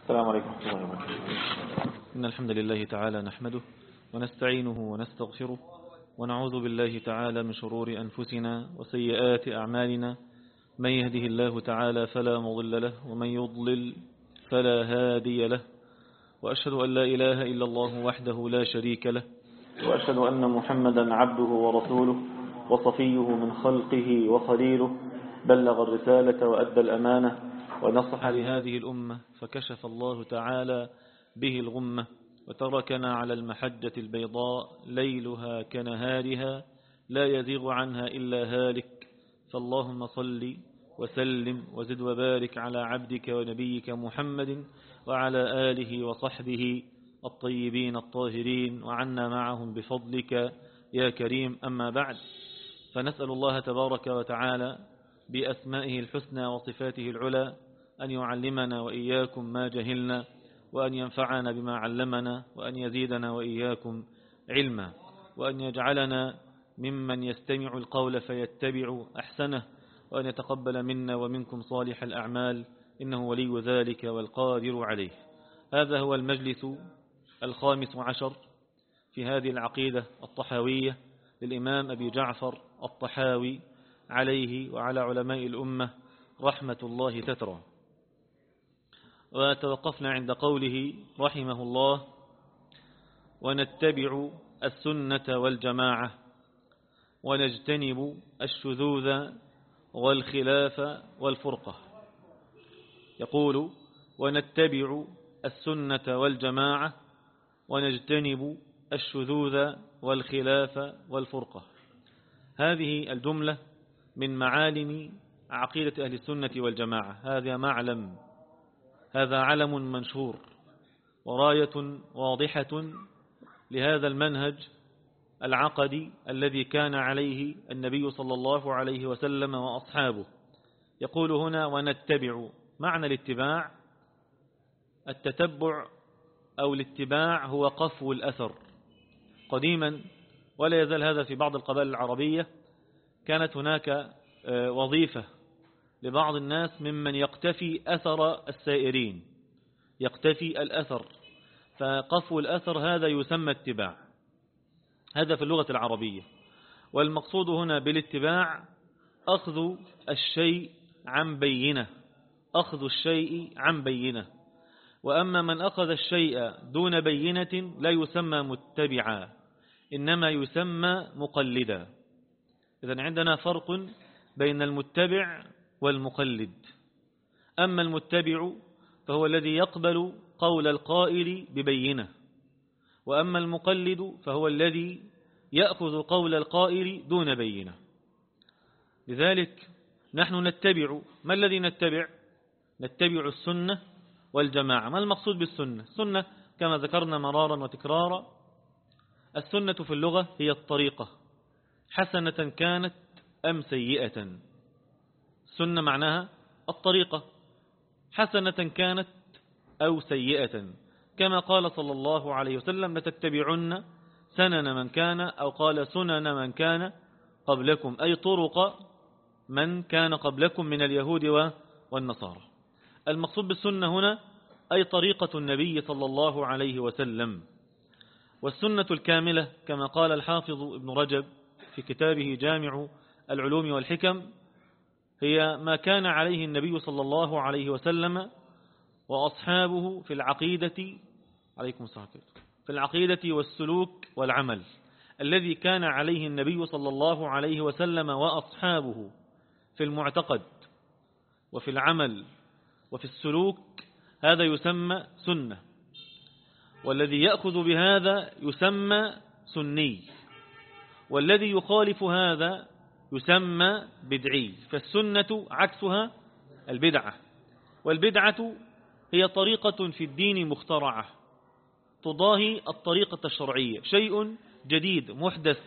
السلام عليكم ورحمة الله وبركاته. إن الحمد لله تعالى نحمده ونستعينه ونستغفره ونعوذ بالله تعالى من شرور أنفسنا وسيئات أعمالنا. من يهده الله تعالى فلا مضل له ومن يضلل فلا هادي له، وأشهد أن لا إله إلا الله وحده لا شريك له، وأشهد أن محمدا عبده ورسوله وصفيه من خلقه وخليله، بلغ الرسالة وأدى الأمانة ونصح لهذه الأمة فكشف الله تعالى به الغمة، وتركنا على المحجة البيضاء ليلها كنهارها لا يزيغ عنها إلا هالك. فاللهم صل وسلم وزد وبارك على عبدك ونبيك محمد وعلى آله وصحبه الطيبين الطاهرين، وعنا معهم بفضلك يا كريم. أما بعد، فنسأل الله تبارك وتعالى بأسمائه الحسنى وصفاته العلى أن يعلمنا وإياكم ما جهلنا، وأن ينفعنا بما علمنا، وأن يزيدنا وإياكم علما، وأن يجعلنا ممن يستمع القول فيتبع أحسنه، وأن يتقبل منا ومنكم صالح الأعمال، إنه ولي ذلك والقادر عليه. هذا هو المجلس 15 في هذه العقيدة الطحاوية للإمام أبي جعفر الطحاوي عليه وعلى علماء الأمة رحمة الله تترى. وتوقفنا عند قوله رحمه الله: ونتبع السنة والجماعة ونجتنب الشذوذ والخلاف والفرقة. يقول: ونتبع السنة والجماعة ونجتنب الشذوذ والخلاف والفرقة. هذه الجملة من معالم عقيدة أهل السنة والجماعة. هذا معلم، هذا علم منشور وراية واضحة لهذا المنهج العقدي الذي كان عليه النبي صلى الله عليه وسلم وأصحابه. يقول هنا: ونتبع. معنى الاتباع، التتبع أو الاتباع هو قفو الأثر. قديما، ولا يزال هذا في بعض القبائل العربية، كانت هناك وظيفة لبعض الناس ممن يقتفي أثر السائرين، يقتفي الأثر، فقفو الأثر هذا يسمى اتباع. هذا في اللغة العربية. والمقصود هنا بالاتباع أخذ الشيء عن بينة، أخذ الشيء عن بينة. وأما من أخذ الشيء دون بينة لا يسمى متبعا، إنما يسمى مقلدا. إذن عندنا فرق بين المتبع والمقلد. أما المتبع فهو الذي يقبل قول القائل ببينة، وأما المقلد فهو الذي يأخذ قول القائل دون بينة. لذلك نحن نتبع. ما الذي نتبع؟ نتبع السنة والجماعة. ما المقصود بالسنة؟ السنة كما ذكرنا مرارا وتكرارا، السنة في اللغة هي الطريقة، حسنة كانت أم سيئة. السنة معناها الطريقة، حسنة كانت أو سيئة، كما قال صلى الله عليه وسلم: لتتبعن سنن من كان، أو قال سنن من كان قبلكم، أي طرق من كان قبلكم من اليهود والنصارى. المقصود بالسنة هنا أي طريقة النبي صلى الله عليه وسلم. والسنة الكاملة كما قال الحافظ ابن رجب في كتابه جامع العلوم والحكم هي ما كان عليه النبي صلى الله عليه وسلم وأصحابه في العقيدة، عليكم السلام، في العقيدة والسلوك والعمل. الذي كان عليه النبي صلى الله عليه وسلم وأصحابه في المعتقد وفي العمل وفي السلوك، هذا يسمى سنة. والذي يأخذ بهذا يسمى سني، والذي يخالف هذا يسمى بدعي. فالسنة عكسها البدعة، والبدعة هي طريقة في الدين مخترعة تضاهي الطريقة الشرعية، شيء جديد محدث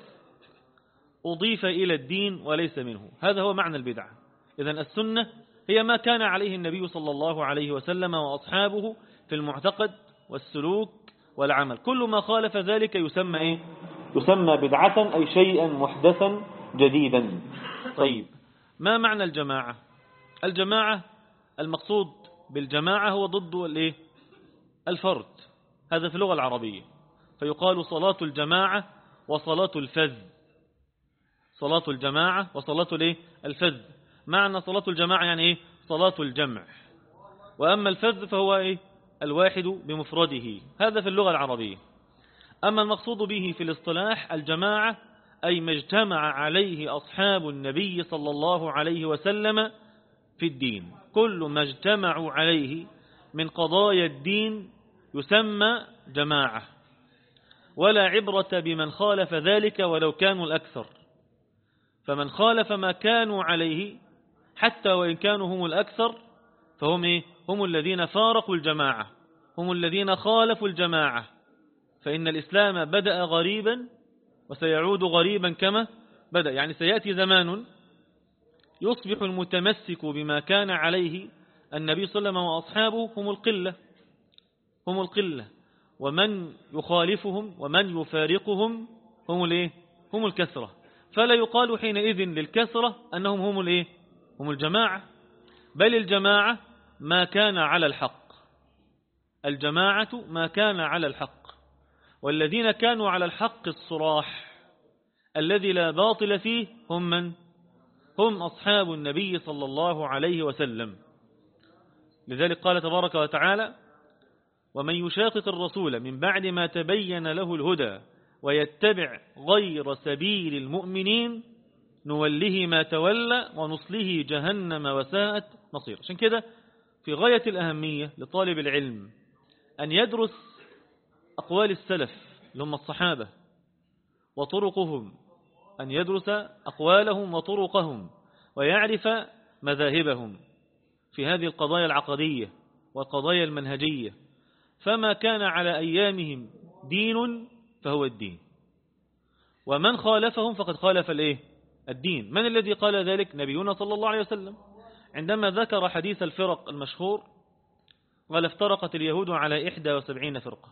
أضيف إلى الدين وليس منه. هذا هو معنى البدعة. إذن السنة هي ما كان عليه النبي صلى الله عليه وسلم وأصحابه في المعتقد والسلوك والعمل. كل ما خالف ذلك يسمى إيه؟ يسمى بدعة، أي شيئا محدثا جديدا. طيب، ما معنى الجماعة؟ الجماعة المقصود بالجماعة هو ضد الفرد، هذا في اللغة العربية، فيقال صلاة الجماعة وصلاة الفذ. صلاة الجماعة وصلاة الفذ. معنى صلاة الجماعة يعني إيه؟ صلاة الجمع. وأما الفذ فهو إيه؟ الواحد بمفرده. هذا في اللغة العربية. أما المقصود به في الاصطلاح الجماعة أي ما اجتمع عليه أصحاب النبي صلى الله عليه وسلم في الدين. كل ما اجتمعوا عليه من قضايا الدين يسمى جماعة، ولا عبرة بمن خالف ذلك ولو كانوا الأكثر. فمن خالف ما كانوا عليه حتى وإن كانوا هم الأكثر فهم إيه؟ هم الذين فارقوا الجماعة، هم الذين خالفوا الجماعة. فإن الإسلام بدأ غريبا وسيعود غريبا كما بدأ. يعني سيأتي زمان يصبح المتمسك بما كان عليه النبي صلى الله عليه وسلم وأصحابه هم القلة، ومن يخالفهم ومن يفارقهم هم الكثرة. فلا يقال حينئذ للكثرة أنهم هم الجماعة، بل الجماعة ما كان على الحق. الجماعة ما كان على الحق، والذين كانوا على الحق الصراح الذي لا باطل فيه هم من؟ هم أصحاب النبي صلى الله عليه وسلم. لذلك قال تبارك وتعالى: ومن يشاقق الرسول من بعد ما تبين له الهدى ويتبع غير سبيل المؤمنين نوله ما تولى ونصله جهنم وساءت مصير. عشان كده في غاية الأهمية لطالب العلم أن يدرس أقوال السلف اللي هم الصحابة وطرقهم، أن يدرس أقوالهم وطرقهم ويعرف مذاهبهم في هذه القضايا العقدية والقضايا المنهجية. فما كان على أيامهم دين فهو الدين، ومن خالفهم فقد خالف الدين. من الذي قال ذلك؟ نبينا صلى الله عليه وسلم عندما ذكر حديث الفرق المشهور قال: افترقت اليهود على 71 فرقة،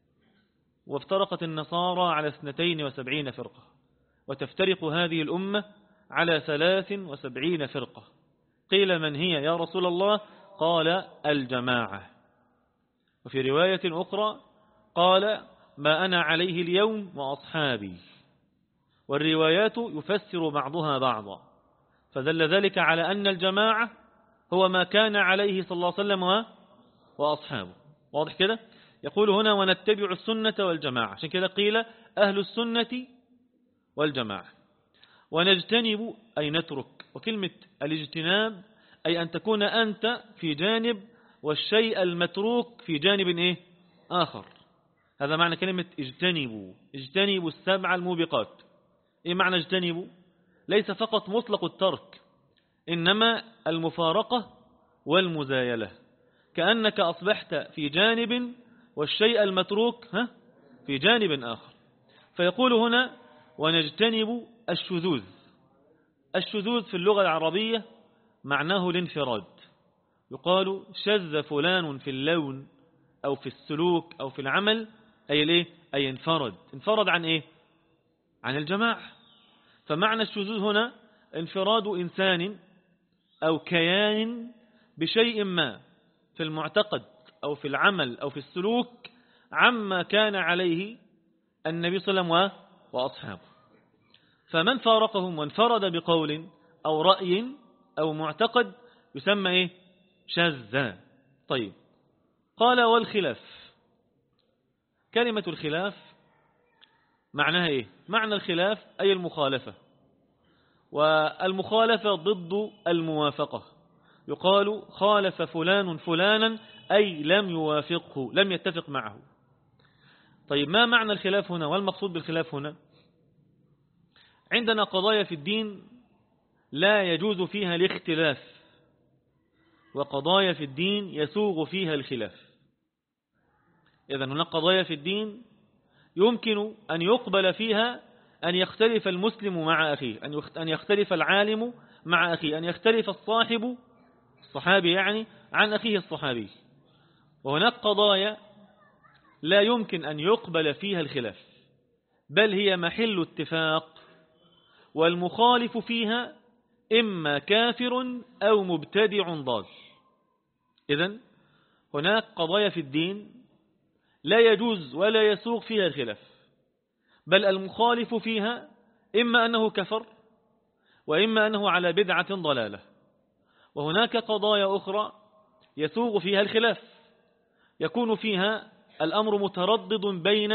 وافترقت النصارى على 72 فرقة، وتفترق هذه الأمة على 73 فرقة. قيل: من هي يا رسول الله؟ قال: الجماعة. وفي رواية أخرى قال: ما أنا عليه اليوم وأصحابي. والروايات يفسر بعضها بعضا، فدل ذلك على أن الجماعة هو ما كان عليه صلى الله عليه وسلم وأصحابه. واضح كده؟ يقول هنا: ونتبع السنة والجماعة. عشان كده قيل أهل السنة والجماعة. ونجتنب أي نترك، وكلمة الاجتناب أي أن تكون أنت في جانب والشيء المتروك في جانب آخر. هذا معنى كلمة اجتنبوا. اجتنبوا السبع الموبقات. إيه معنى اجتنبوا؟ ليس فقط مطلق الترك، إنما المفارقة والمزايلة، كأنك أصبحت في جانب والشيء المتروك في جانب آخر. فيقول هنا: ونجتنب الشذوذ. الشذوذ في اللغة العربية معناه الانفراد. يقال شذ فلان في اللون أو في السلوك أو في العمل، أي انفرد عن عن الجماعة. فمعنى الشذوذ هنا انفراد إنسان أو كيان بشيء ما في المعتقد أو في العمل أو في السلوك عما كان عليه النبي صلى الله عليه وسلم وأصحابه. فمن فارقهم وانفرد بقول أو رأي أو معتقد يسمى شاذا. طيب، قال: والخلاف. كلمة الخلاف معناها معنى الخلاف أي المخالفة، والمخالفة ضد الموافقة. يقال: خالف فلان فلانا أي لم يوافقه، لم يتفق معه. طيب، ما معنى الخلاف هنا والمقصود بالخلاف هنا؟ عندنا قضايا في الدين لا يجوز فيها الاختلاف، وقضايا في الدين يسوغ فيها الخلاف. إذن هناك قضايا في الدين يمكن أن يقبل فيها أن يختلف المسلم مع أخيه، أن يختلف العالم مع أخيه، أن يختلف الصحابي عن أخيه الصحابي. وهناك قضايا لا يمكن أن يقبل فيها الخلاف، بل هي محل اتفاق، والمخالف فيها إما كافر أو مبتدع ضال. إذن هناك قضايا في الدين لا يجوز ولا يسوغ فيها الخلاف، بل المخالف فيها إما أنه كفر وإما أنه على بدعة ضلالة. وهناك قضايا أخرى يسوغ فيها الخلاف، يكون فيها الأمر متردد بين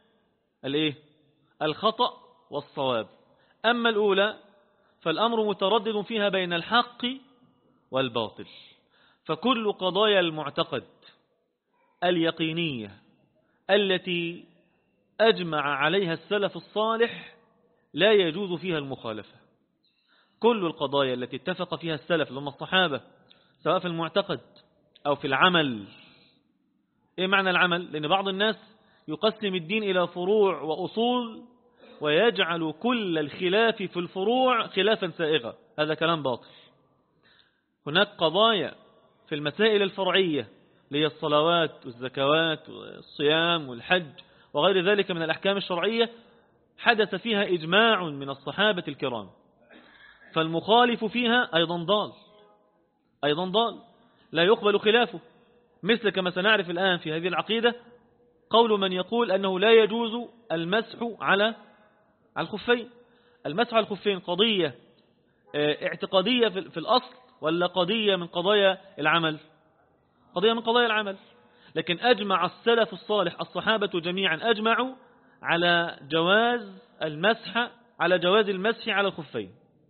الخطأ والصواب. أما الأولى فالأمر متردد فيها بين الحق والباطل. فكل قضايا المعتقد اليقينية التي أجمع عليها السلف الصالح لا يجوز فيها المخالفة. كل القضايا التي اتفق فيها السلف لما الصحابة سواء في المعتقد أو في العمل. إيه معنى العمل؟ لأن بعض الناس يقسم الدين إلى فروع وأصول ويجعل كل الخلاف في الفروع خلافا سائغا، هذا كلام باطل. هناك قضايا في المسائل الفرعية لهي الصلوات والزكوات والصيام والحج وغير ذلك من الأحكام الشرعية حدث فيها إجماع من الصحابة الكرام، فالمخالف فيها أيضا ضال لا يقبل خلافه. مثل كما سنعرف الآن في هذه العقيدة قول من يقول أنه لا يجوز المسح على الخفين. المسح على الخفين قضية اعتقادية في الأصل ولا قضية من قضايا العمل؟ قضية من قضايا العمل. لكن أجمع السلف الصالح الصحابة جميعا أجمعوا على جواز المسح على الخفين.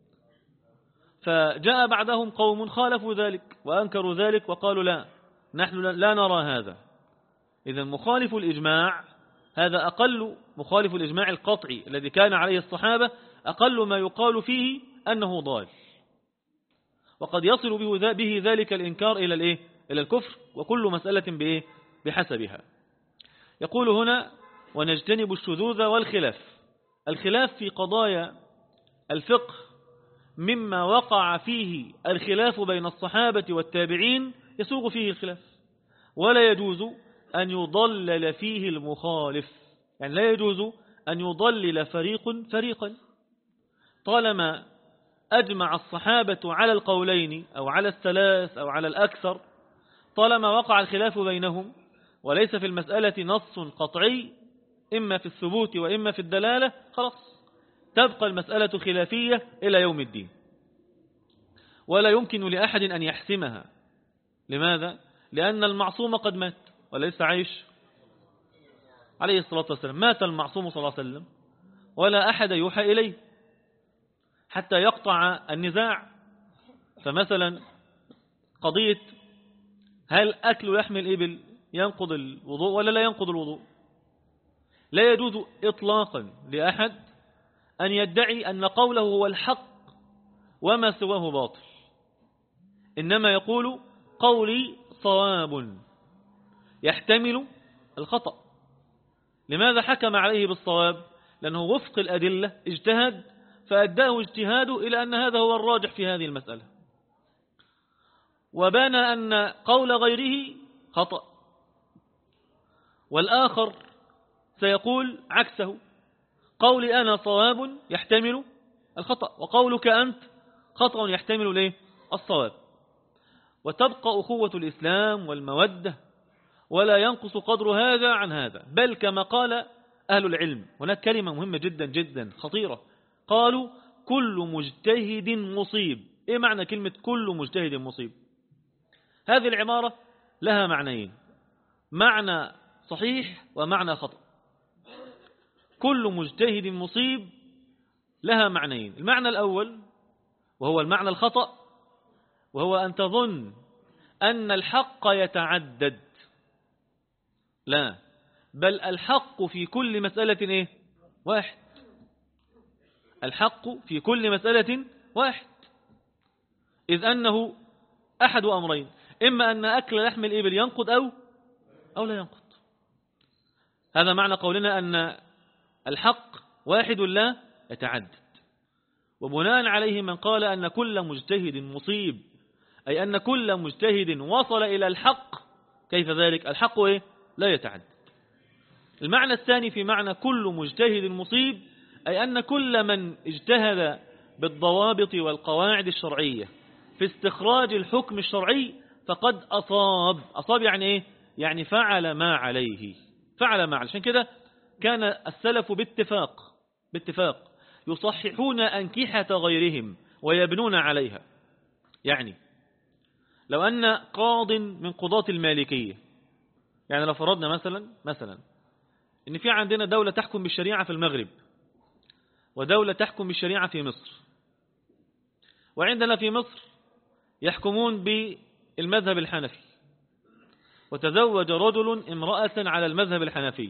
فجاء بعدهم قوم خالفوا ذلك وأنكروا ذلك وقالوا لا، نحن لا نرى هذا. إذن مخالف الإجماع هذا أقل، مخالف الإجماع القطعي الذي كان عليه الصحابة أقل ما يقال فيه أنه ضال، وقد يصل به ذلك الإنكار إلى الكفر، وكل مسألة بحسبها. يقول هنا ونجتنب الشذوذ والخلاف. الخلاف في قضايا الفقه مما وقع فيه الخلاف بين الصحابة والتابعين يسوغ فيه الخلاف، ولا يجوز أن يضلل فيه المخالف، يعني لا يجوز أن يضلل فريقا طالما أجمع الصحابة على القولين أو على الثلاث أو على الأكثر، طالما وقع الخلاف بينهم وليس في المسألة نص قطعي إما في الثبوت وإما في الدلالة، خلاص تبقى المسألة خلافية إلى يوم الدين، ولا يمكن لأحد أن يحسمها. لماذا؟ لأن المعصوم قد مات وليس عايش عليه الصلاة والسلام. مات المعصوم صلى الله عليه وسلم ولا أحد يوحى إليه حتى يقطع النزاع. فمثلا قضية هل أكل لحم الإبل ينقض الوضوء ولا لا ينقض الوضوء، لا يجوز إطلاقا لأحد أن يدعي أن قوله هو الحق وما سواه باطل، إنما يقول قولي صواب يحتمل الخطأ. لماذا حكم عليه بالصواب؟ لأنه وفق الأدلة اجتهد فأداه اجتهاده إلى أن هذا هو الراجح في هذه المسألة، وبان أن قول غيره خطأ، والآخر سيقول عكسه، قولي أنا صواب يحتمل الخطأ وقولك أنت خطأ يحتمل الصواب، وتبقى أخوة الإسلام والمودة ولا ينقص قدر هذا عن هذا. بل كما قال أهل العلم، هناك كلمة مهمة جدا جدا خطيرة، قالوا كل مجتهد مصيب. إيه معنى كلمة كل مجتهد مصيب؟ هذه العبارة لها معنيين، معنى صحيح ومعنى خطأ. كل مجتهد مصيب لها معنيين، المعنى الأول وهو المعنى الخطأ، وهو أن تظن أن الحق يتعدد. لا، بل الحق في كل مسألة واحد. الحق في كل مسألة واحد، إذ أنه أحد أمرين، إما أن أكل لحم الإبل ينقض أو لا ينقض. هذا معنى قولنا أن الحق واحد لا يتعدد. وبناء عليه من قال أن كل مجتهد مصيب، أي أن كل مجتهد وصل إلى الحق. كيف ذلك؟ الحق لا يتعدد. المعنى الثاني في معنى كل مجتهد مصيب، أي أن كل من اجتهد بالضوابط والقواعد الشرعية في استخراج الحكم الشرعي فقد أصاب. يعني يعني فعل ما عليه. فعل ما عشان كده كان السلف باتفاق يصححون أنكحة غيرهم ويبنون عليها. يعني لو أن قاض من قضاة المالكية، يعني لو فرضنا مثلا إن في عندنا دولة تحكم بالشريعة في المغرب ودولة تحكم بالشريعة في مصر، وعندنا في مصر يحكمون بالمذهب الحنفي، وتزوج رجل امرأة على المذهب الحنفي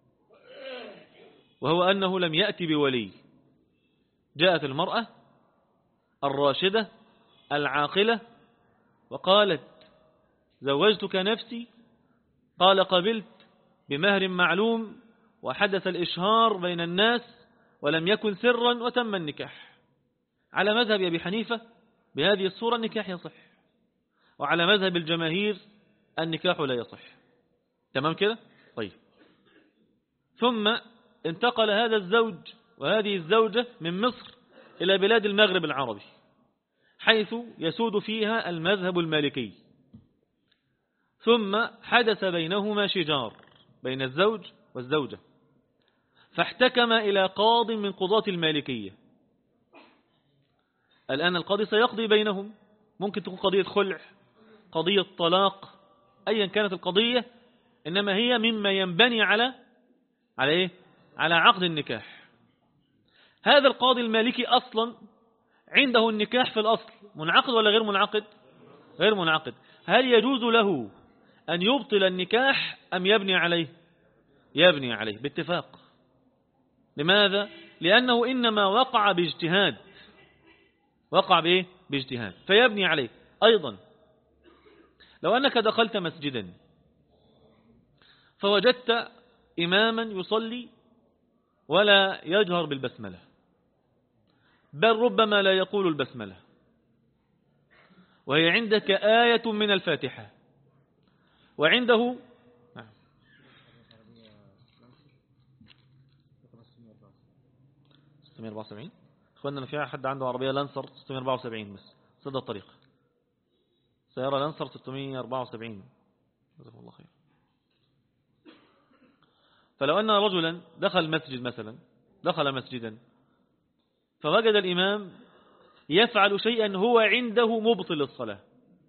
وهو أنه لم يأتي بولي. جاءت المرأة الراشدة العاقلة وقالت زوجتك نفسي، قال قبلت بمهر معلوم، وحدث الإشهار بين الناس ولم يكن سرا وتم النكاح. على مذهب أبي حنيفة بهذه الصورة النكاح يصح، وعلى مذهب الجماهير النكاح لا يصح. تمام كده؟ طيب، ثم انتقل هذا الزوج وهذه الزوجة من مصر إلى بلاد المغرب العربي حيث يسود فيها المذهب المالكي، ثم حدث بينهما شجار بين الزوج والزوجة، فاحتكم إلى قاض من قضاة المالكية. الآن القاضي سيقضي بينهم، ممكن تكون قضية خلع، قضية طلاق، أيا كانت القضية، إنما هي مما ينبني على إيه؟ على عقد النكاح. هذا القاضي المالكي أصلا عنده النكاح في الأصل منعقد ولا غير منعقد؟ غير منعقد. هل يجوز له أن يبطل النكاح أم يبني عليه؟ يبني عليه باتفاق. لماذا؟ لأنه إنما وقع باجتهاد، وقع بإيه؟ باجتهاد، فيبني عليه. أيضا لو أنك دخلت مسجدا فوجدت إماما يصلي ولا يجهر بالبسملة، بل ربما لا يقول البسملة، وهي عندك آية من الفاتحة وعنده 674. اخواننا في حد عنده عربية لانسر 674 بس صد الطريق، سيارة لانسر 674. جزاكم الله خير. فلو أن رجلا دخل مسجد مثلا، دخل مسجدا فوجد الإمام يفعل شيئا هو عنده مبطل الصلاة،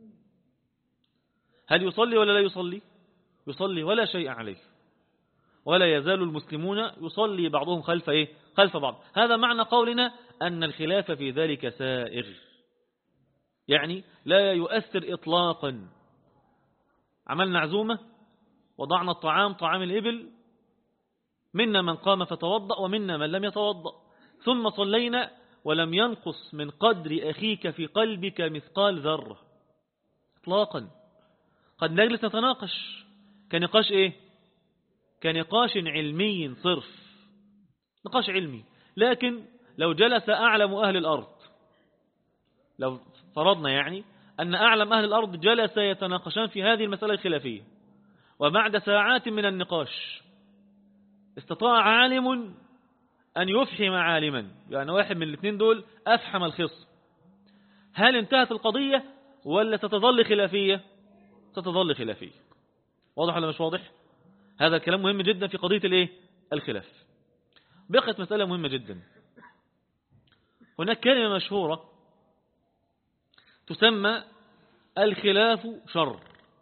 هل يصلي ولا لا يصلي؟ يصلي ولا شيء عليه، ولا يزال المسلمون يصلي بعضهم خلف إيه؟ خلف بعض. هذا معنى قولنا أن الخلاف في ذلك سائغ، يعني لا يؤثر إطلاقا. عملنا عزومة، وضعنا الطعام طعام الإبل، منا من قام فتوضأ ومنا من لم يتوضأ، ثم صلينا ولم ينقص من قدر أخيك في قلبك مثقال ذرة إطلاقا. قد نجلس نتناقش كنقاش إيه؟ كنقاش علمي صرف، نقاش علمي. لكن لو جلس أعلم أهل الأرض، لو فرضنا يعني أن أعلم أهل الأرض جلس يتناقشان في هذه المسألة الخلافية، وبعد ساعات من النقاش استطاع عالم أن يفحم عالما، يعني واحد من الاثنين دول أفحم الخصم، هل انتهت القضية ولا ستظل خلافية؟ ستظل خلافية. واضح ولا مش واضح؟ هذا الكلام مهم جدا في قضية الايه؟ الخلاف. بقت مسألة مهمة جدا. هناك كلمة مشهورة تسمى الخلاف شر.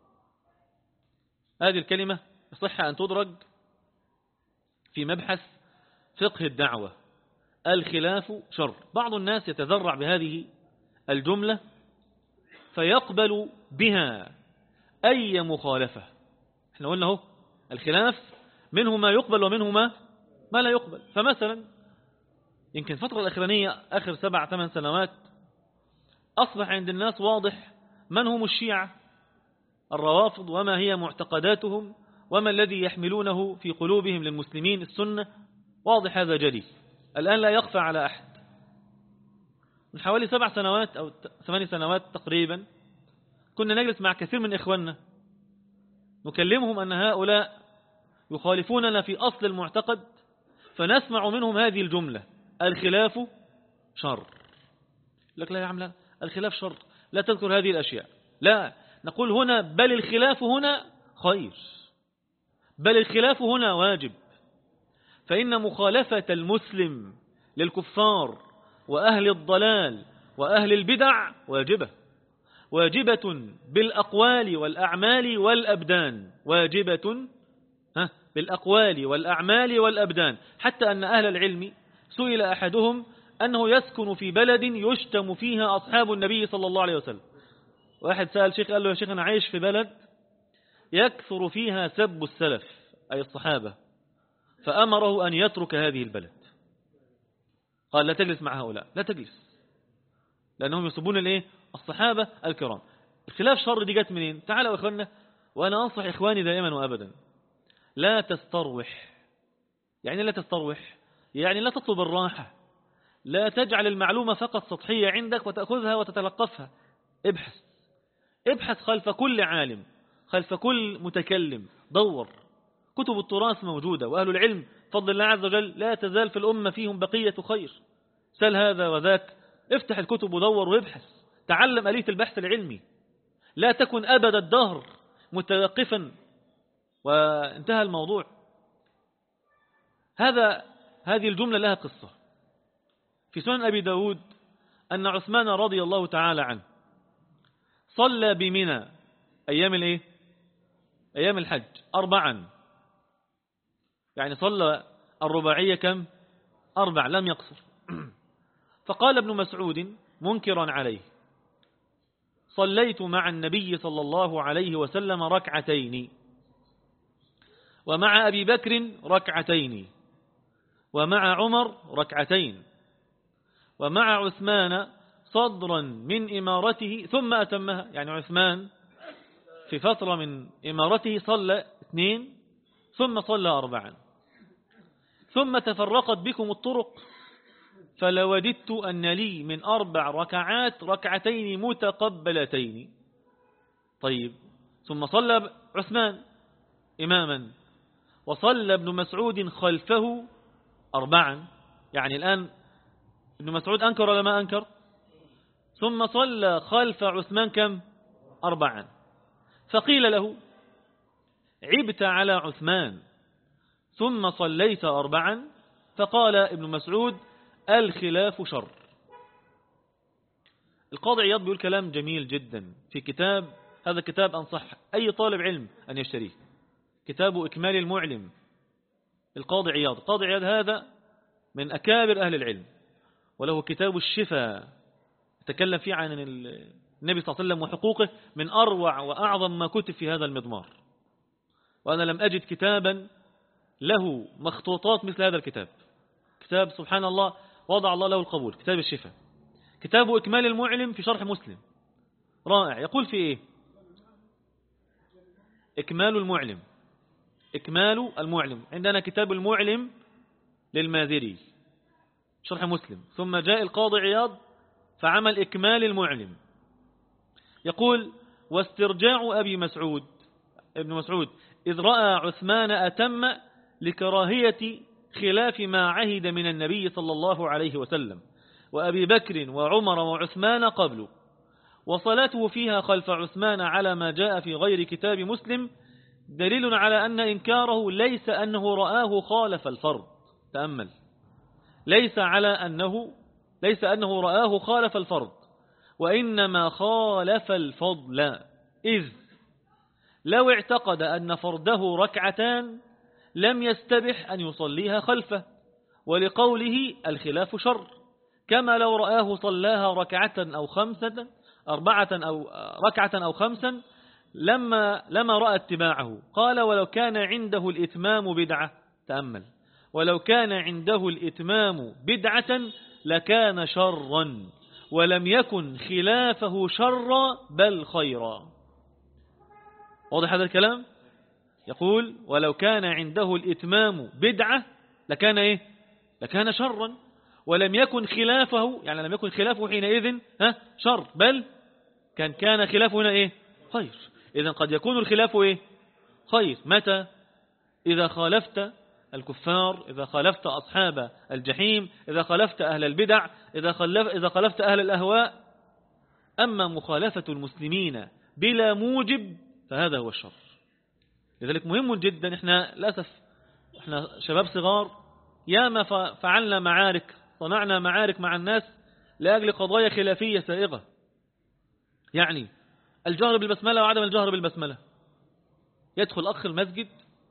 هذه الكلمة يصح أن تدرج في مبحث فقه الدعوة. الخلاف شر. بعض الناس يتذرع بهذه الجملة فيقبل بها أي مخالفة. احنا قلنا هو الخلاف منه ما يقبل ومنه ما لا يقبل. فمثلا يمكن الفترة الأخرانية آخر 7-8 سنوات أصبح عند الناس واضح من هم الشيعة الروافض وما هي معتقداتهم وما الذي يحملونه في قلوبهم للمسلمين السنة. واضح هذا جلي الآن لا يخفى على أحد. من حوالي 7 سنوات أو 8 سنوات تقريبا كنا نجلس مع كثير من إخواننا نكلمهم أن هؤلاء يخالفوننا في أصل المعتقد، فنسمع منهم هذه الجملة: الخلاف شر. لك لا يا عم، لا، الخلاف شر، لا تذكر هذه الأشياء. لا، نقول هنا بل الخلاف هنا خير. بل الخلاف هنا واجب، فإن مخالفة المسلم للكفار وأهل الضلال وأهل البدع واجبة بالأقوال والأعمال والأبدان، واجبة بالأقوال والأعمال والأبدان، حتى أن أهل العلم سئل أحدهم أنه يسكن في بلد يشتم فيها أصحاب النبي صلى الله عليه وسلم. واحد سأل شيخ قال له: يا شيخ أنا عايش في بلد يكثر فيها سب السلف أي الصحابة، فأمره أن يترك هذه البلد. قال: لا تجلس مع هؤلاء، لا تجلس، لأنهم يسبون الصحابة الكرام. الخلاف شر دي جت منين؟ تعالوا يا إخواننا، وأنا أنصح إخواني دائما وأبدا: لا تستروح. يعني لا تستروح، يعني لا تطلب الراحة، لا تجعل المعلومة فقط سطحية عندك وتأخذها وتتلقفها. ابحث خلف كل عالم، خلف كل متكلم، دور. كتب التراث موجودة، وأهل العلم فضل الله عز وجل لا تزال في الأمة فيهم بقية خير. سل هذا وذاك، افتح الكتب ودور وابحث، تعلم آلية البحث العلمي. لا تكن أبد الدهر متوقفا وانتهى الموضوع. هذه الجملة لها قصة في سنن أبي داود، أن عثمان رضي الله تعالى عنه صلى بمنى أيام الحج 4، يعني صلى الرباعية كم؟ 4، لم يقصر. فقال ابن مسعود منكرا عليه: صليت مع النبي صلى الله عليه وسلم 2 ومع أبي بكر 2 ومع عمر 2 ومع عثمان صدرا من إمارته ثم أتمها. يعني عثمان في فترة من إمارته صلى 2 ثم صلى 4، ثم تفرقت بكم الطرق، فلوددت أن لي من 4 ركعات 2 متقبلتين. طيب، ثم صلى عثمان إماما، وصلى ابن مسعود خلفه 4. يعني الآن ابن مسعود أنكر ولا ما أنكر؟ ثم صلى خلف عثمان كم؟ 4. فقيل له: عبت على عثمان ثم صليت 4. فقال ابن مسعود: الخلاف شر. القاضي عياض بيقول كلام جميل جدا في كتاب، هذا كتاب أنصح أي طالب علم أن يشتريه، كتاب إكمال المعلم. القاضي عياض هذا من أكابر أهل العلم، وله كتاب الشفاء تكلم فيه عن النبي صلى الله عليه وسلم وحقوقه، من أروع وأعظم ما كتب في هذا المضمار. وأنا لم أجد كتابا له مخطوطات مثل هذا الكتاب. كتاب سبحان الله وضع الله له القبول، كتاب الشفاء. كتاب إكمال المعلم في شرح مسلم رائع. يقول في إيه؟ إكمال المعلم. عندنا كتاب المعلم للماذري شرح مسلم، ثم جاء القاضي عياض فعمل إكمال المعلم. يقول: واسترجاع ابن مسعود إذ رأى عثمان أتم لكراهية خلاف ما عهد من النبي صلى الله عليه وسلم وأبي بكر وعمر وعثمان قبله، وصلاته فيها خلف عثمان على ما جاء في غير كتاب مسلم دليل على أن إنكاره ليس أنه رآه خالف الفرض. تأمل، ليس أنه رآه خالف الفرض، وإنما خالف الفضل، إذ لو اعتقد أن فرده 2 لم يستبح أن يصليها خلفه، ولقوله الخلاف شر، كما لو رآه صلاها 4 أو 5 لما رأى اتباعه. قال: ولو كان عنده الإتمام بدعة. تأمل، ولو كان عنده الإتمام بدعة لكان شرا، ولم يكن خلافه شرا بل خيرا. واضح هذا الكلام؟ يقول: ولو كان عنده الإتمام بدعة لكان لكان شرا، ولم يكن خلافه، يعني لم يكن خلافه حينئذ شر، بل كان خلافه هنا خير. إذن قد يكون الخلاف خير. متى؟ إذا خالفت الكفار، إذا خالفت أصحاب الجحيم، إذا خالفت أهل البدع، إذا خالفت أهل الأهواء. أما مخالفة المسلمين بلا موجب فهذا هو الشر. لذلك مهم جدا، احنا للأسف احنا شباب صغار ياما فعلنا معارك، صنعنا معارك مع الناس لأجل قضايا خلافية سائغة، يعني الجهر بالبسملة وعدم الجهر بالبسملة. يدخل أخ المسجد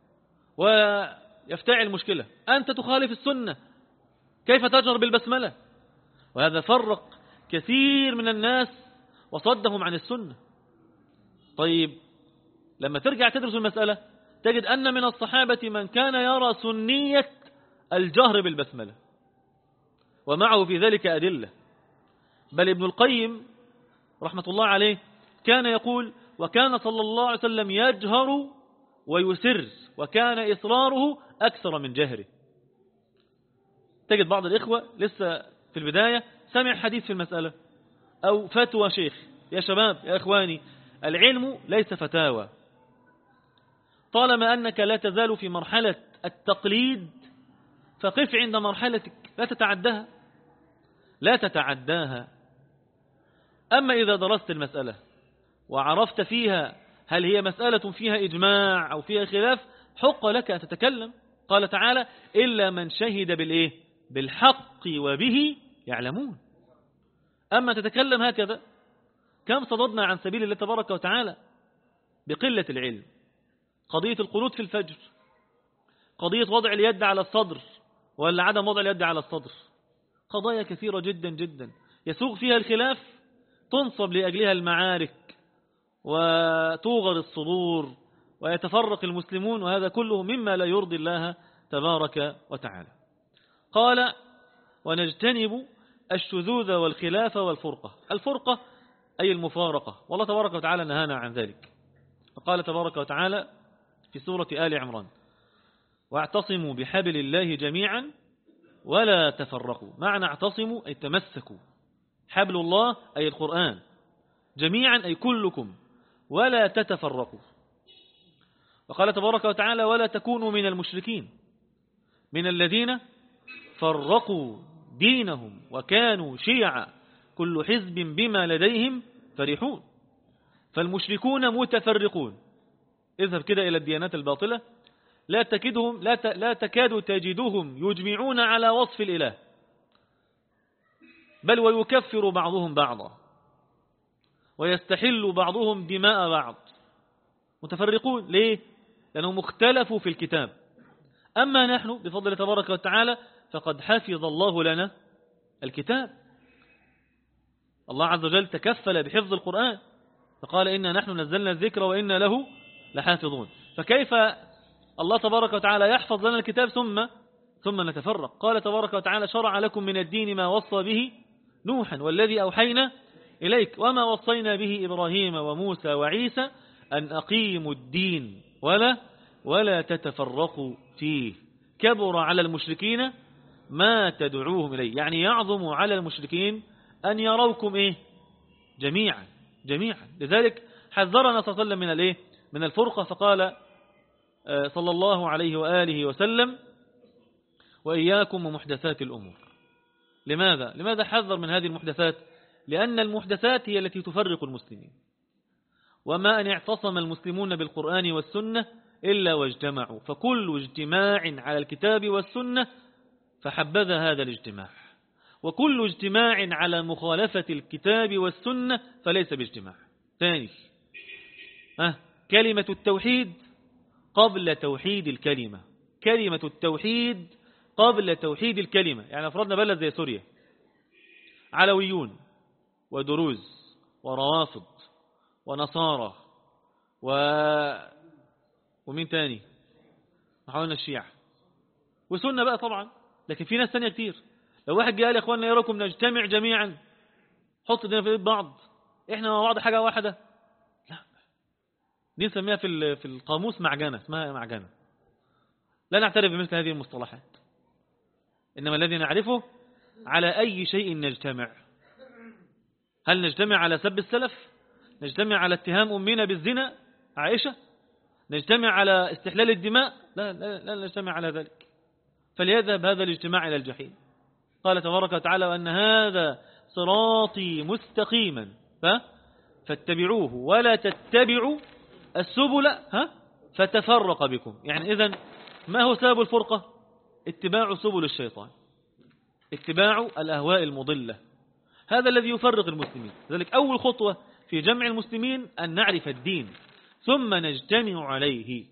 ويفتعل مشكلة، أنت تخالف السنة، كيف تجهر بالبسملة؟ وهذا فرق كثير من الناس وصدهم عن السنة. طيب لما ترجع تدرس المسألة تجد أن من الصحابة من كان يرى سنية الجهر بالبسملة ومعه في ذلك أدلة، بل ابن القيم رحمة الله عليه كان يقول: وكان صلى الله عليه وسلم يجهر ويسر، وكان إصراره أكثر من جهره. تجد بعض الإخوة لسه في البداية سمع حديث في المسألة أو فتوى شيخ. يا شباب يا إخواني، العلم ليس فتاوى. طالما أنك لا تزال في مرحلة التقليد فقف عند مرحلتك، لا تتعداها، لا تتعداها. أما إذا درست المسألة وعرفت فيها هل هي مسألة فيها إجماع أو فيها خلاف، حق لك أن تتكلم. قال تعالى: إلا من شهد بالإيه؟ بالحق وبه يعلمون. أما تتكلم هكذا، كم صددنا عن سبيل الله تبارك وتعالى بقلة العلم. قضية القنوت في الفجر، قضية وضع اليد على الصدر ولا عدم وضع اليد على الصدر، قضايا كثيرة جدا جدا يسوغ فيها الخلاف، تنصب لأجلها المعارك وتوغر الصدور ويتفرق المسلمون، وهذا كله مما لا يرضي الله تبارك وتعالى. قال: ونجتنب الشذوذ والخلاف والفرقة. الفرقة أي المفارقة، والله تبارك وتعالى نهانا عن ذلك. فقال تبارك وتعالى في سورة آل عمران: واعتصموا بحبل الله جميعا ولا تفرقوا. معنى اعتصموا أي تمسكوا، حبل الله أي القرآن، جميعا أي كلكم، ولا تتفرقوا. وقال تبارك وتعالى: ولا تكونوا من المشركين من الذين فرقوا دينهم وكانوا شيعا كل حزب بما لديهم فرحون. فالمشركون متفرقون. اذهب كده إلى الديانات الباطلة لا تكاد تجدهم يجمعون على وصف الإله، بل ويكفر بعضهم بعضا ويستحل بعضهم دماء بعض. متفرقون ليه؟ لأنهم اختلفوا في الكتاب. أما نحن بفضل تبارك وتعالى فقد حفظ الله لنا الكتاب. الله عز وجل تكفل بحفظ القرآن، فقال: إنا نحن نزلنا الذكر وإنا له لحافظون. فكيف الله تبارك وتعالى يحفظ لنا الكتاب ثم نتفرق؟ قال تبارك وتعالى: شرع لكم من الدين ما وصى به نوحا والذي أوحينا إليك وما وصينا به إبراهيم وموسى وعيسى أن أقيموا الدين ولا تتفرقوا فيه كبر على المشركين ما تدعوهم إليه. يعني يعظم على المشركين أن يروكم إيه؟ جميعا. لذلك حذرنا صلى الله عليه وسلم من الإيه؟ من الفرقة، فقال صلى الله عليه وآله وسلم: وإياكم ومحدثات الأمور. لماذا حذر من هذه المحدثات؟ لأن المحدثات هي التي تفرق المسلمين. وما أن اعتصم المسلمون بالقرآن والسنة إلا واجتمعوا، فكل اجتماع على الكتاب والسنة فحبذا هذا الاجتماع، وكل اجتماع على مخالفة الكتاب والسنة فليس باجتماع. ثاني، كلمة التوحيد قبل توحيد الكلمة، كلمة التوحيد قبل توحيد الكلمة. يعني أفرادنا بلد زي سوريا، علويون ودروز وروافض ونصارى ومين تاني، حاولنا الشيعة وسنة بقى طبعا، لكن في ناس تانية كتير. لو واحد قال: يا اخواننا يراكم نجتمع جميعا، حط دينا في ايد بعض، احنا مع بعض حاجة واحدة، لا، دي نسميها في القاموس معجنة، اسمها معجنة. لا نعترف بمثل هذه المصطلحات، إنما الذي نعرفه على أي شيء نجتمع. هل نجتمع على سب السلف؟ نجتمع على اتهام أمنا بالزنا عائشة؟ نجتمع على استحلال الدماء؟ لا نجتمع على ذلك. فليذهب هذا الاجتماع إلى الجحيم. قال تبارك وتعالى: وأن هذا صراطي مستقيما فاتبعوه ولا تتبعوا السبل فتفرق بكم. يعني إذن ما هو سبب الفرقة؟ اتباع سبل الشيطان، اتباع الأهواء المضلة، هذا الذي يفرق المسلمين. ذلك أول خطوة في جمع المسلمين أن نعرف الدين ثم نجتمع عليه،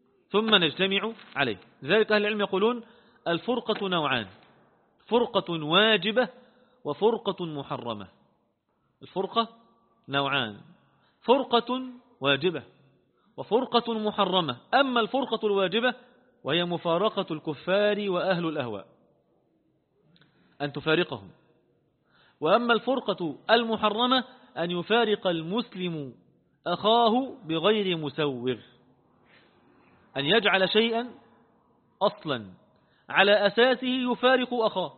لذلك أهل العلم يقولون الفرقة نوعان: فرقة واجبة وفرقة محرمة. الفرقة نوعان: فرقة واجبة وفرقة محرمة. أما الفرقة الواجبة وهي مفارقة الكفار وأهل الأهواء، أن تفارقهم. وأما الفرقة المحرمة أن يفارق المسلم أخاه بغير مسوغ، أن يجعل شيئا أصلا على أساسه يفارق أخاه.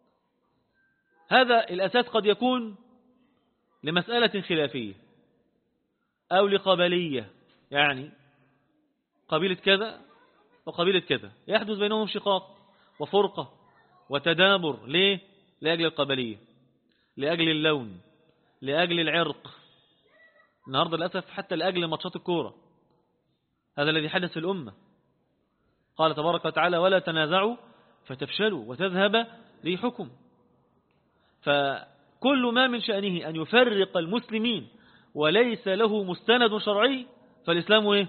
هذا الأساس قد يكون لمسألة خلافية أو لقبلية، يعني قبيلة كذا وقبيلة كذا يحدث بينهم شقاق وفرقة وتدابر. ليه؟ لأجل القبلية، لأجل اللون، لأجل العرق. النهاردة للأسف حتى لأجل ماتشات الكورة، هذا الذي حدث في الأمة. قال تبارك وتعالى: ولا تنازعوا فتفشلوا وتذهب ريحكم. فكل ما من شأنه أن يفرق المسلمين وليس له مستند شرعي فالإسلام إيه؟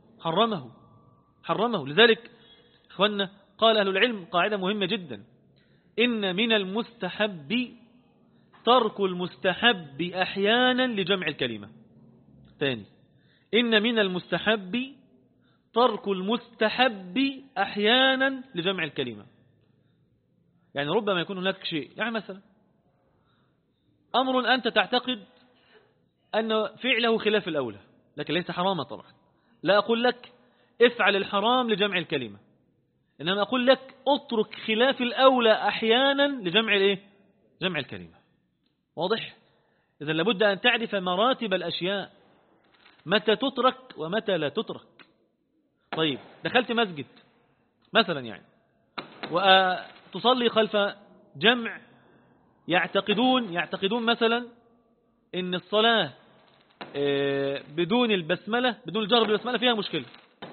حرمه. لذلك إخوانا قال أهل العلم قاعدة مهمة جدا: إن من المستحب ترك المستحب أحيانا لجمع الكلمة. ثاني، إن من المستحب ترك المستحب أحيانا لجمع الكلمة. يعني ربما يكون هناك شيء، يعني مثلا أمر أنت تعتقد أن فعله خلاف الأولى لكن ليس حراما طبعا. لا أقول لك افعل الحرام لجمع الكلمة، إنما أقول لك اترك خلاف الأولى أحيانا لجمع الإيه؟ جمع الكلمة. واضح؟ إذن لابد أن تعرف مراتب الأشياء، متى تترك ومتى لا تترك. طيب دخلت مسجد مثلا يعني وتصلي خلف جمع يعتقدون مثلا إن الصلاة بدون البسملة، بدون الجهر بالبسملة فيها مشكلة،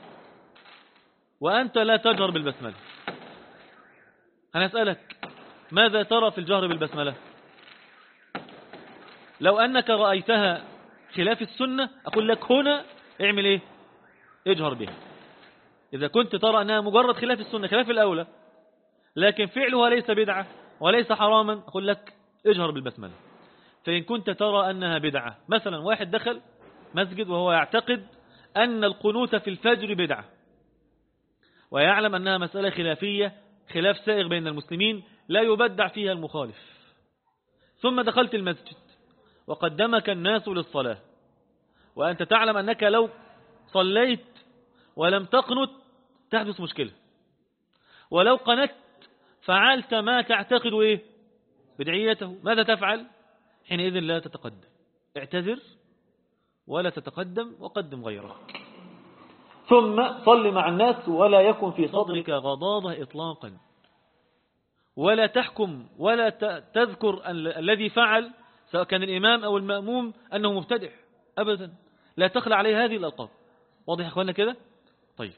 وأنت لا تجهر بالبسملة. أنا أسألك ماذا ترى في الجهر بالبسملة؟ لو أنك رأيتها خلاف السنة أقول لك هنا اعمل إيه؟ اجهر بها. إذا كنت ترى أنها مجرد خلاف السنة، خلاف الأولى، لكن فعلها ليس بدعة وليس حراما، أقول لك اجهر بالبسملة. فإن كنت ترى أنها بدعة، مثلا واحد دخل مسجد وهو يعتقد أن القنوت في الفجر بدعة، ويعلم أنها مسألة خلافية، خلاف سائغ بين المسلمين لا يبدع فيها المخالف، ثم دخلت المسجد وقدمك الناس للصلاة، وأنت تعلم أنك لو صليت ولم تقنت تحدث مشكلة، ولو قنت فعلت ما تعتقد إيه؟ بدعيته، ماذا تفعل؟ حينئذ لا تتقدم، اعتذر ولا تتقدم وقدم غيره. ثم صل مع الناس ولا يكن في صدرك غضاضة إطلاقا، ولا تحكم ولا تذكر الذي فعل سواء كان الإمام أو المأموم أنه مبتدع أبدا، لا تخلع عليه هذه الألقاب. واضح يا أخوانا كده؟ طيب،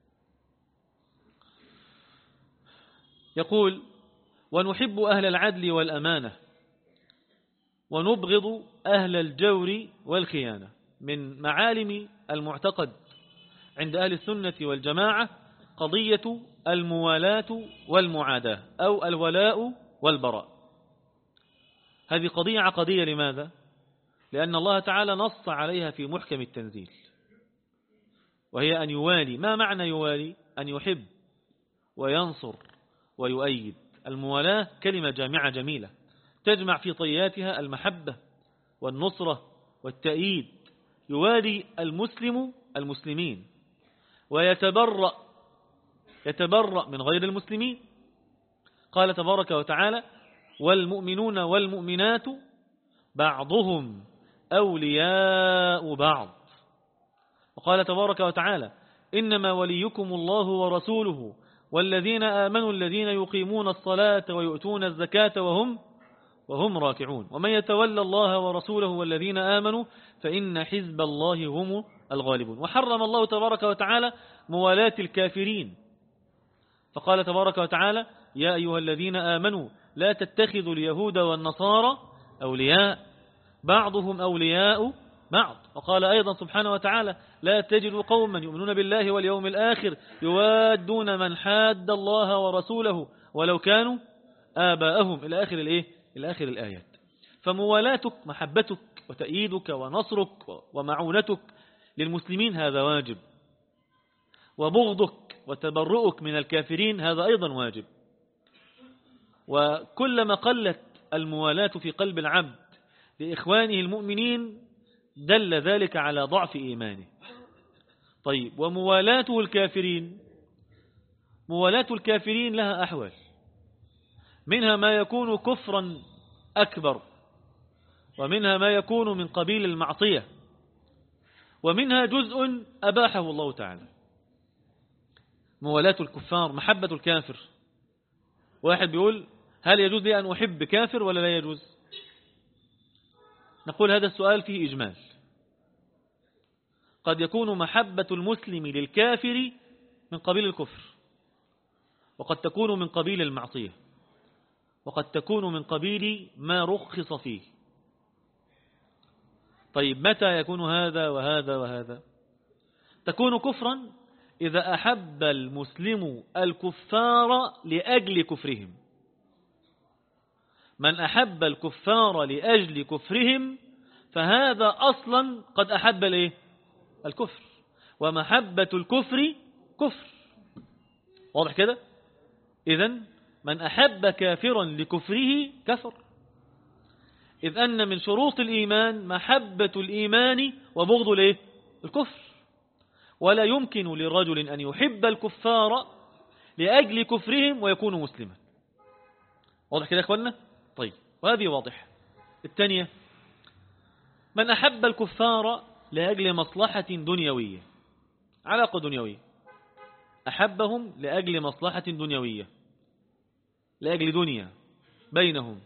يقول: ونحب أهل العدل والأمانة ونبغض أهل الجور والخيانة. من معالم المعتقد عند أهل السنة والجماعة قضية الموالاة والمعاداة أو الولاء والبراء. هذه قضية عقدية. لماذا؟ لأن الله تعالى نص عليها في محكم التنزيل، وهي أن يوالي. ما معنى يوالي؟ أن يحب وينصر ويؤيد. الموالاة كلمة جامعة جميلة تجمع في طياتها المحبة والنصرة والتأييد. يوالي المسلم المسلمين ويتبرأ من غير المسلمين. قال تبارك وتعالى: والمؤمنون والمؤمنات بعضهم أولياء بعض. وقال تبارك وتعالى: إنما وليكم الله ورسوله والذين آمنوا الذين يقيمون الصلاة ويؤتون الزكاة وهم راكعون ومن يتولى الله ورسوله والذين آمنوا فإن حزب الله هم الغالبون. وحرم الله تبارك وتعالى موالاة الكافرين، فقال تبارك وتعالى: يا أيها الذين آمنوا لا تتخذوا اليهود والنصارى أولياء بعضهم أولياء بعض. وقال أيضا سبحانه وتعالى: لا تجد قوما يؤمنون بالله واليوم الآخر يوادون من حاد الله ورسوله ولو كانوا آباءهم، إلى آخر الآيات. فموالاتك، محبتك وتأييدك ونصرك ومعونتك للمسلمين هذا واجب، وبغضك وتبرؤك من الكافرين هذا أيضا واجب. وكلما قلت الموالاة في قلب العبد لإخوانه المؤمنين دل ذلك على ضعف إيمانه. طيب، وموالاته الكافرين، موالاة الكافرين لها أحوال، منها ما يكون كفرا أكبر، ومنها ما يكون من قبيل المعصية، ومنها جزء أباحه الله تعالى. موالاة الكفار، محبة الكافر. واحد بيقول: هل يجوز لي أن أحب كافر ولا لا يجوز؟ نقول هذا السؤال فيه إجمال. قد يكون محبة المسلم للكافر من قبيل الكفر، وقد تكون من قبيل المعصية، وقد تكون من قبيل ما رخص فيه. طيب، متى يكون هذا وهذا وهذا؟ تكون كفرا إذا أحب المسلم الكفار لأجل كفرهم. من أحب الكفار لأجل كفرهم فهذا أصلا قد أحب الكفر، ومحبة الكفر كفر. واضح كده؟ إذن من أحب كافرا لكفره كفر، إذ أن من شروط الإيمان محبة الإيمان وبغض الكفر. ولا يمكن لرجل أن يحب الكفار لأجل كفرهم ويكون مسلما. واضح كده يا أخوانا؟ طيب، وهذه واضح. الثانية: من أحب الكفار لأجل مصلحة دنيوية، علاقة دنيوية، أحبهم لأجل مصلحة دنيوية، لأجل دنيا بينهم،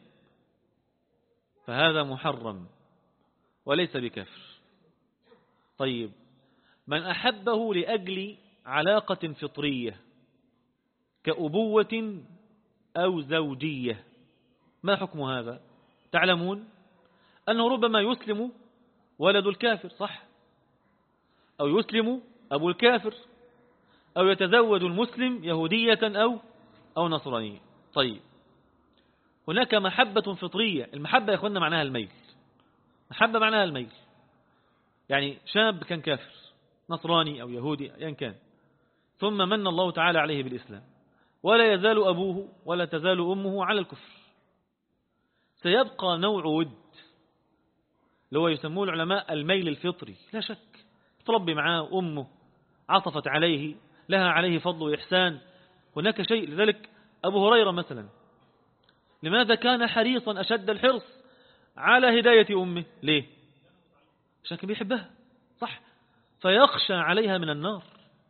فهذا محرم وليس بكفر. طيب، من أحبه لأجل علاقة فطرية كأبوة أو زوجية، ما حكم هذا؟ تعلمون أنه ربما يسلم ولد الكافر، صح؟ أو يسلم أبو الكافر، أو يتزوج المسلم يهودية أو نصرانية. طيب، هناك محبة فطرية. المحبة يا أخوانا معناها الميل، محبة معناها الميل. يعني شاب كان كافر، نصراني أو يهودي أيا كان، ثم من الله تعالى عليه بالإسلام، ولا يزال أبوه ولا تزال أمه على الكفر، سيبقى نوع ود اللي هو يسموه العلماء الميل الفطري. لا شك، تربي معاه أمه، عطفت عليه، لها عليه فضل وإحسان، هناك شيء. لذلك أبو هريرة مثلا، لماذا كان حريصا أشد الحرص على هداية أمه؟ ليه؟ عشان كان بيحبها، صح؟ فيخشى عليها من النار.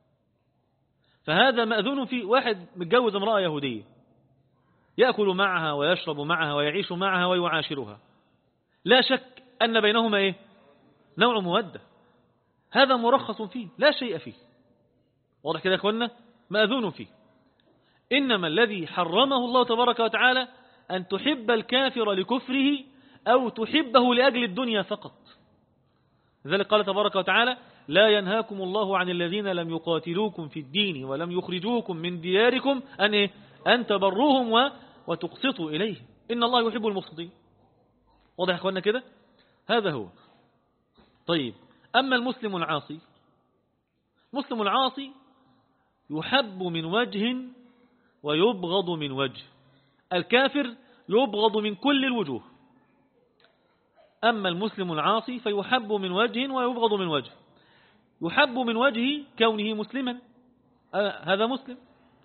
فهذا مأذون فيه. واحد متجوز امرأة يهودية، يأكل معها ويشرب معها ويعيش معها ويعاشرها، لا شك أن بينهما نوع مودة، هذا مرخص فيه، لا شيء فيه. واضح كده يا أخوانا؟ مأذون فيه. إنما الذي حرمه الله تبارك وتعالى أن تحب الكافر لكفره أو تحبه لأجل الدنيا فقط. لذلك قال تبارك وتعالى: لا ينهاكم الله عن الذين لم يقاتلوكم في الدين ولم يخرجوكم من دياركم أن تبروهم وتقسطوا إليه إن الله يحب المقسطين. واضح يا أخوانا كده؟ هذا هو. طيب، أما المسلم العاصي، مسلم العاصي يحب من وجه ويبغض من وجه. الكافر يبغض من كل الوجوه، أما المسلم العاصي فيحب من وجه ويبغض من وجه. يحب من وجه كونه مسلما، هذا مسلم،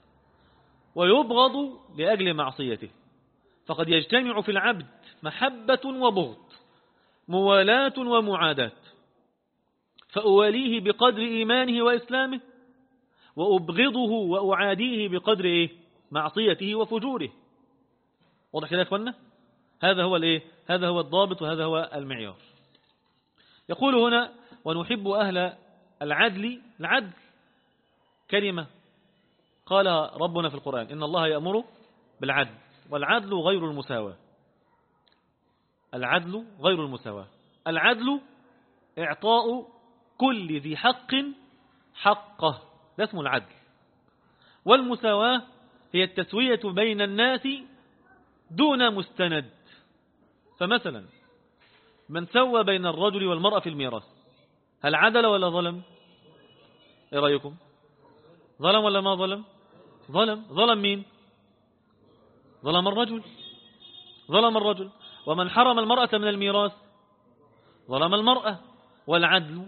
ويبغض لأجل معصيته. فقد يجتمع في العبد محبة وبغض، موالاة ومعاداة، فأواليه بقدر إيمانه وإسلامه، وأبغضه وأعاديه بقدر معصيته وفجوره. واضح كده يا أخوانا؟ هذا هو هذا هو الضابط وهذا هو المعيار. يقول هنا: ونحب أهل العدل كلمة قالها ربنا في القرآن: إن الله يأمر بالعدل، والعدل غير المساواة. العدل غير المساواة. العدل إعطاء كل ذي حق حقه، ده اسمه العدل. والمساواة هي التسوية بين الناس دون مستند. فمثلا من سوى بين الرجل والمرأة في الميراث، هل عدل ولا ظلم؟ ايه رأيكم؟ ظلم ولا ما ظلم؟ ظلم مين؟ ظلم الرجل. ومن حرم المرأة من الميراث ظلم المرأة. والعدل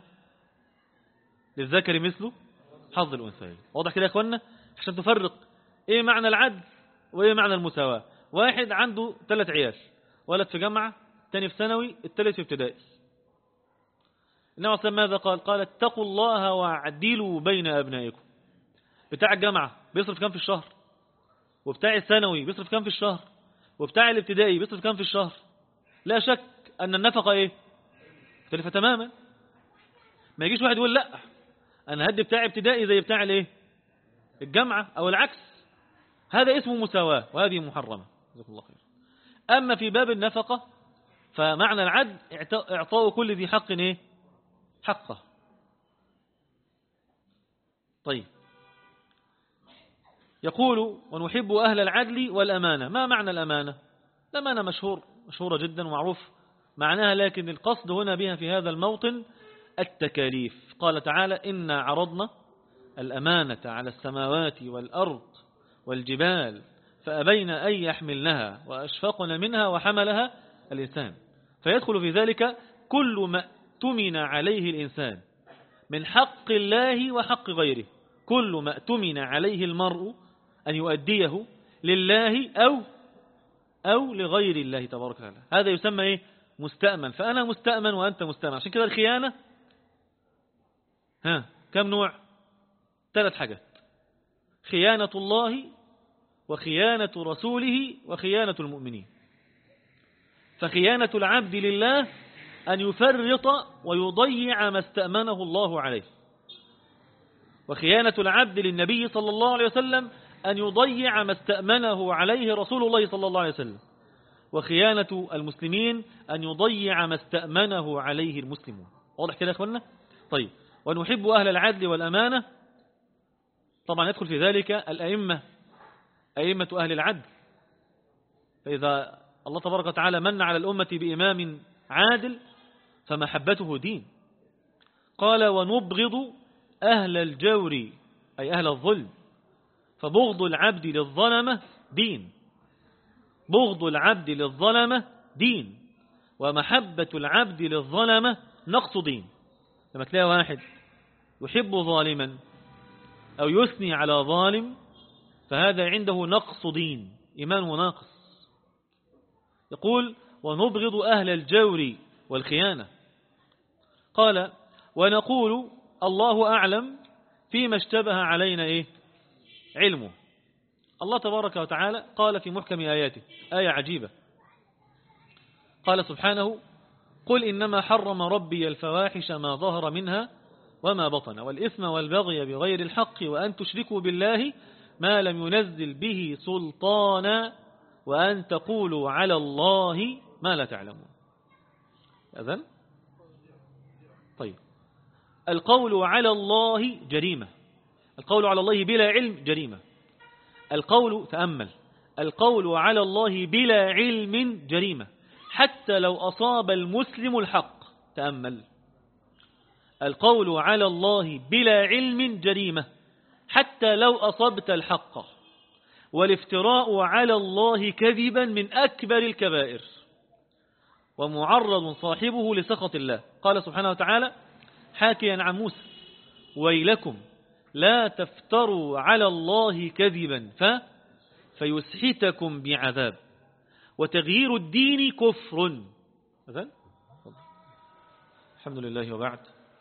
للذكر مثله حظ الأنثيين. واضح كده يا اخوانا؟ عشان تفرق ايه معنى العدل وايه معنى المساواة. واحد عنده 3 عيال، ولد في جامعة، الثاني في ثانوي، الثالث في ابتدائي. النبي صلى الله عليه وسلم ماذا قال؟ قال: اتقوا الله واعدلوا بين أبنائكم. بتاع الجامعة بيصرف كام في الشهر؟ وبتاع الثانوي بيصرف كام في الشهر؟ وبتاع الابتدائي بيصرف كام في الشهر؟ لا شك أن النفقة ايه؟ مختلفة تماما. ما يجيش واحد يقول لا أنا هدي بتاع ابتدائي زي بتاع الايه؟ الجامعة، أو العكس. هذا اسمه مساواة، وهذه محرمة. جزاكم الله خير. أما في باب النفقة فمعنى العدل إعطاء كل ذي حق ايه؟ حقه. طيب، يقول: ونحب أهل العدل والأمانة. ما معنى الأمانة؟ الأمانة مشهورة جدا ومعروف معناها، لكن القصد هنا بها في هذا الموطن التكاليف. قال تعالى: إنا عرضنا الأمانة على السماوات والأرض والجبال فأبين أن يحملنها وأشفقن منها وحملها الإنسان. فيدخل في ذلك كل ما اؤتمن عليه الإنسان من حق الله وحق غيره. كل ما اؤتمن عليه المرء أن يؤديه لله أو لغير الله تبارك وتعالى، هذا يسمى إيه؟ مستأمن. فأنا مستأمن وأنت مستأمن. عشان كده الخيانة كم نوع؟ 3 حاجات: خيانة الله، وخيانة رسوله، وخيانة المؤمنين. فخيانة العبد لله أن يفرط ويضيع ما استأمنه الله عليه. وخيانة العبد للنبي صلى الله عليه وسلم أن يضيع ما استأمنه عليه رسول الله صلى الله عليه وسلم. وخيانة المسلمين أن يضيع ما استأمنه عليه المسلمون. واضح كده يا أخوانا؟ طيب، ونحب أهل العدل والأمانة. طبعا يدخل في ذلك الأئمة، أئمة أهل العدل. فإذا الله تبارك وتعالى من على الأمة بإمام عادل فمحبته دين. قال: ونبغض أهل الجور، أي أهل الظلم. فبغض العبد للظلمة دين. بغض العبد للظلمة دين، ومحبة العبد للظلمة نقص دين. لما تلاقي واحد يحب ظالما أو يثني على ظالم فهذا عنده نقص دين، إيمانه ناقص. يقول: ونبغض أهل الجور والخيانة. قال: ونقول الله أعلم فيما اشتبه علينا إيه؟ علمه. الله تبارك وتعالى قال في محكم آياته آية عجيبة، قال سبحانه: قل إنما حرم ربي الفواحش ما ظهر منها وما بطن والإثم والبغي بغير الحق وأن تشركوا بالله ما لم ينزل به سلطانا وأن تقولوا على الله ما لا تعلمون. أذن؟ طيب، القول على الله جريمة. القول على الله بلا علم جريمة. تأمل، القول على الله بلا علم جريمة حتى لو أصاب المسلم الحق. تأمل، القول على الله بلا علم جريمة حتى لو أصبت الحق. والافتراء على الله كذبا من أكبر الكبائر، ومعرض صاحبه لسخط الله. قال سبحانه وتعالى حاكيا عن موسى: ويلكم لا تفتروا على الله كذبا فيسحتكم بعذاب وتغيير الدين كفر. الحمد لله. وبعد،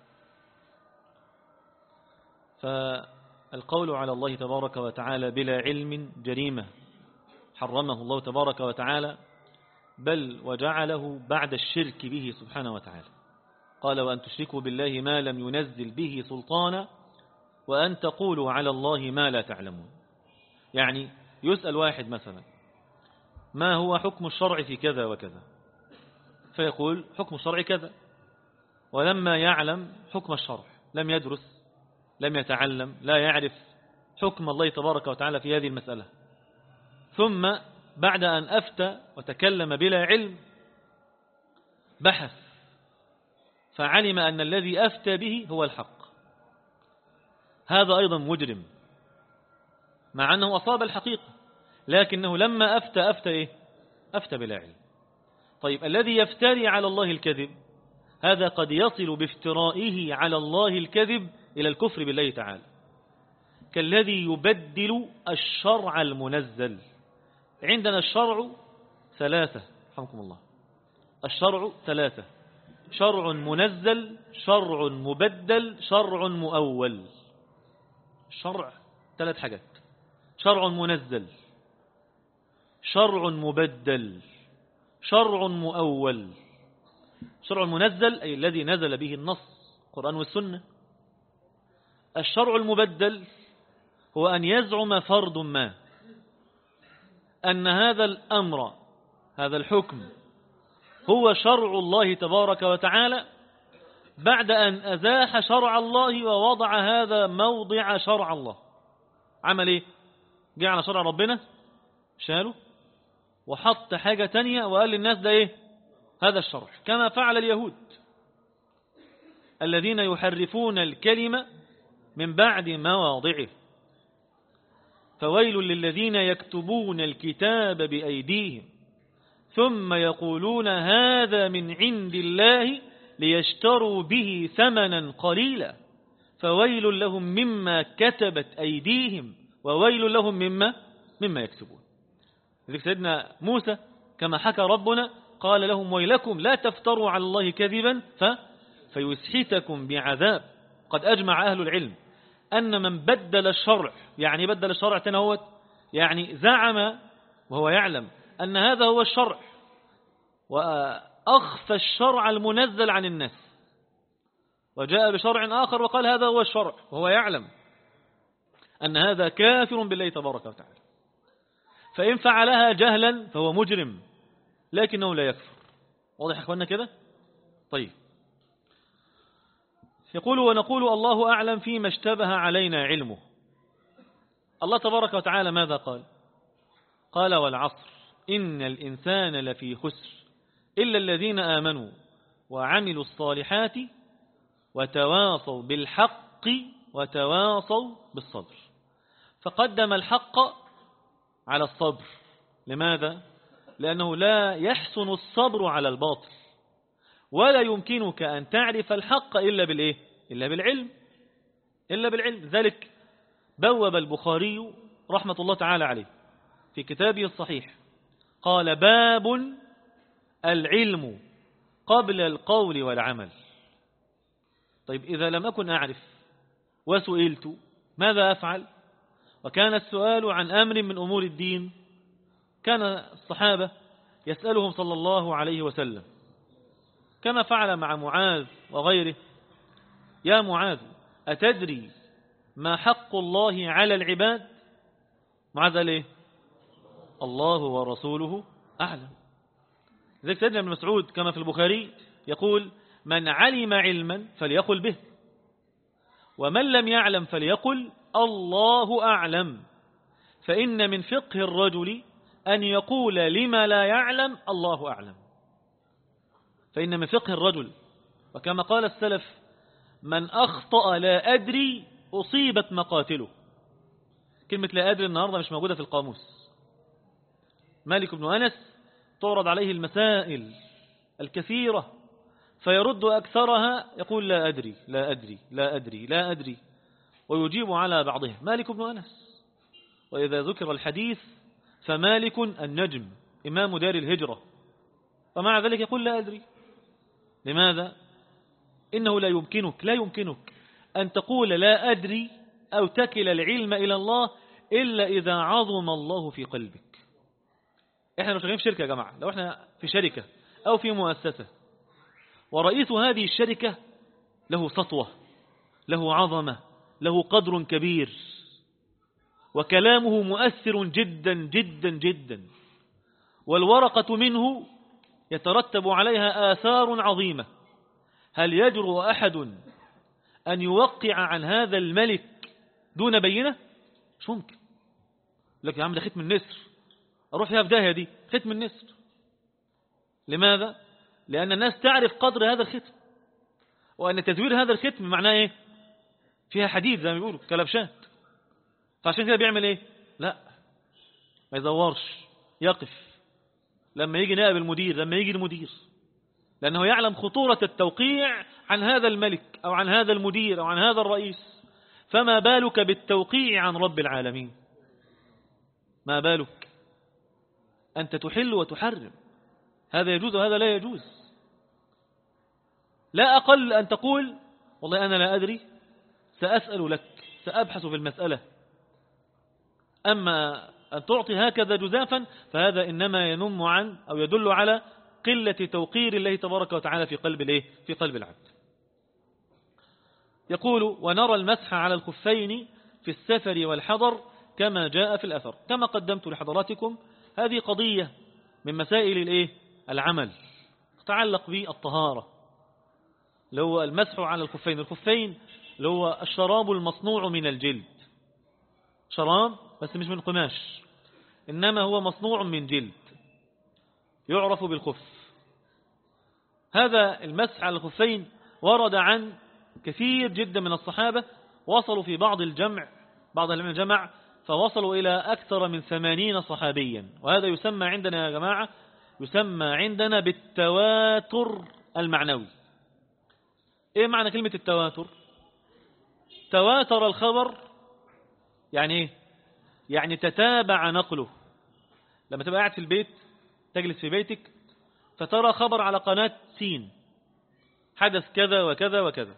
فالقول على الله تبارك وتعالى بلا علم جريمة حرمه الله تبارك وتعالى، بل وجعله بعد الشرك به سبحانه وتعالى. قال وأن تشركوا بالله ما لم ينزل به سلطانا وأن تقولوا على الله ما لا تعلمون. يعني يسأل واحد مثلا ما هو حكم الشرع في كذا وكذا، فيقول حكم الشرع كذا، ولما يعلم حكم الشرع لم يدرس، لم يتعلم، لا يعرف حكم الله تبارك وتعالى في هذه المسألة. ثم بعد أن أفتى وتكلم بلا علم بحث فعلم أن الذي أفتى به هو الحق، هذا أيضا مجرم، مع أنه أصاب الحقيقة، لكنه لما أفتى إيه؟ أفتى بلا علم. طيب الذي يفتري على الله الكذب هذا قد يصل بافترائه على الله الكذب إلى الكفر بالله تعالى، كالذي يبدل الشرع المنزل. عندنا الشرع ثلاثة، رحمكم الله، الشرع ثلاثة: شرع منزل، شرع مبدل، شرع مؤول. الشرع ثلاث حاجات: شرع منزل، شرع مبدل، شرع مؤول. شرع منزل أي الذي نزل به النص، القرآن والسنة. الشرع المبدل هو أن يزعم فرد ما أن هذا الأمر، هذا الحكم هو شرع الله تبارك وتعالى، بعد أن أزاح شرع الله ووضع هذا موضع شرع الله. عمل إيه؟ جاء على شرع ربنا شاله وحط حاجة تانية وقال للناس ده إيه؟ هذا الشرع، كما فعل اليهود الذين يحرفون الكلمة من بعد مواضعه. فويل للذين يكتبون الكتاب بأيديهم ثم يقولون هذا من عند الله ليشتروا به ثمنا قليلا فويل لهم مما كتبت أيديهم وويل لهم مما يكسبون. لذلك سيدنا موسى كما حكى ربنا قال لهم ويلكم لا تفتروا على الله كذبا فيسحتكم بعذاب. قد أجمع أهل العلم أن من بدل الشرع، يعني بدل الشرع تنوت، يعني زعم وهو يعلم أن هذا هو الشرع وأخفى الشرع المنزل عن الناس وجاء بشرع آخر وقال هذا هو الشرع وهو يعلم أن هذا كافر بالله تبارك وتعالى، فإن فعلها جهلا فهو مجرم لكنه لا يكفر. واضح يا أخوانا كده؟ طيب، يقول ونقول الله أعلم فيما اشتبه علينا علمه. الله تبارك وتعالى ماذا قال؟ قال والعصر إن الإنسان لفي خسر إلا الذين آمنوا وعملوا الصالحات وتواصوا بالحق وتواصوا بالصبر. فقدم الحق على الصبر. لماذا؟ لأنه لا يحسن الصبر على الباطل، ولا يمكنك أن تعرف الحق إلا بالإيه؟ إلا بالعلم. إلا بالعلم. ذلك بوب البخاري رحمة الله تعالى عليه في كتابه الصحيح قال باب العلم قبل القول والعمل. طيب إذا لم أكن أعرف وسئلت ماذا أفعل؟ وكان السؤال عن أمر من أمور الدين، كان الصحابة يسألهم صلى الله عليه وسلم كما فعل مع معاذ وغيره: يا معاذ أتدري ما حق الله على العباد؟ معاذ قال إيه؟ الله ورسوله أعلم. ذلك سيدنا ابن مسعود كما في البخاري يقول: من علم علما فليقل به، ومن لم يعلم فليقل الله أعلم، فإن من فقه الرجل أن يقول لما لا يعلم الله أعلم. فإن من فقه الرجل، وكما قال السلف: من أخطأ لا أدري أصيبت مقاتله. كلمة لا أدري النهاردة مش موجودة في القاموس. مالك بن أنس تعرض عليه المسائل الكثيرة فيرد أكثرها يقول لا أدري لا أدري لا أدري لا أدري، ويجيب على بعضها. مالك بن أنس. وإذا ذكر الحديث فمالك النجم إمام دار الهجرة، ومع ذلك يقول لا أدري. لماذا؟ إنه لا يمكنك أن تقول لا أدري أو تكل العلم إلى الله إلا إذا عظم الله في قلبك. إحنا لو شغالين في شركة يا جماعة، لو إحنا في شركة أو في مؤسسة ورئيس هذه الشركة له سطوة، له عظمة، له قدر كبير، وكلامه مؤثر جدا جدا جدا، والورقة منه يترتب عليها آثار عظيمة. هل يجرؤ أحد أن يوقع عن هذا الملك دون بينة؟ مش ممكن. لك يا عم ده ختم النسر، أروح فيها في داهية دي، ختم النسر. لماذا؟ لأن الناس تعرف قدر هذا الختم، وأن تزوير هذا الختم معناه إيه؟ فيها حديد زي ما بيقولوا كلبشات. فعشان كده بيعمل إيه؟ لا، ما يزورش، يقف لما يجي نائب المدير، لما يجي المدير، لأنه يعلم خطورة التوقيع عن هذا الملك أو عن هذا المدير أو عن هذا الرئيس. فما بالك بالتوقيع عن رب العالمين؟ ما بالك أنت تحل وتحرم، هذا يجوز وهذا لا يجوز. لا أقل أن تقول والله أنا لا أدري، سأسأل لك، سأبحث في المسألة. أما أن تعطي هكذا جزافا فهذا إنما ينم عن أو يدل على قلة توقير الله تبارك وتعالى في قلب في قلب العبد. يقول: ونرى المسح على الخفين في السفر والحضر كما جاء في الأثر. كما قدمت لحضراتكم هذه قضية من مسائل العمل تتعلق بالطهارة، اللي هو المسح على الخفين. الخفين اللي هو الشراب المصنوع من الجلد، شراب بس مش من قماش، إنما هو مصنوع من جلد يعرف بالخف. هذا المسح على الخفين ورد عن كثير جدا من الصحابة، وصلوا في بعض الجمع فوصلوا إلى أكثر من 80 صحابيا. وهذا يسمى عندنا يا جماعة، يسمى عندنا بالتواتر المعنوي. إيه معنى كلمة التواتر؟ تواتر الخبر يعني إيه؟ يعني تتابع نقله. لما تبقى قاعد في البيت، تجلس في بيتك فترى خبر على قناة سين، حدث كذا وكذا وكذا،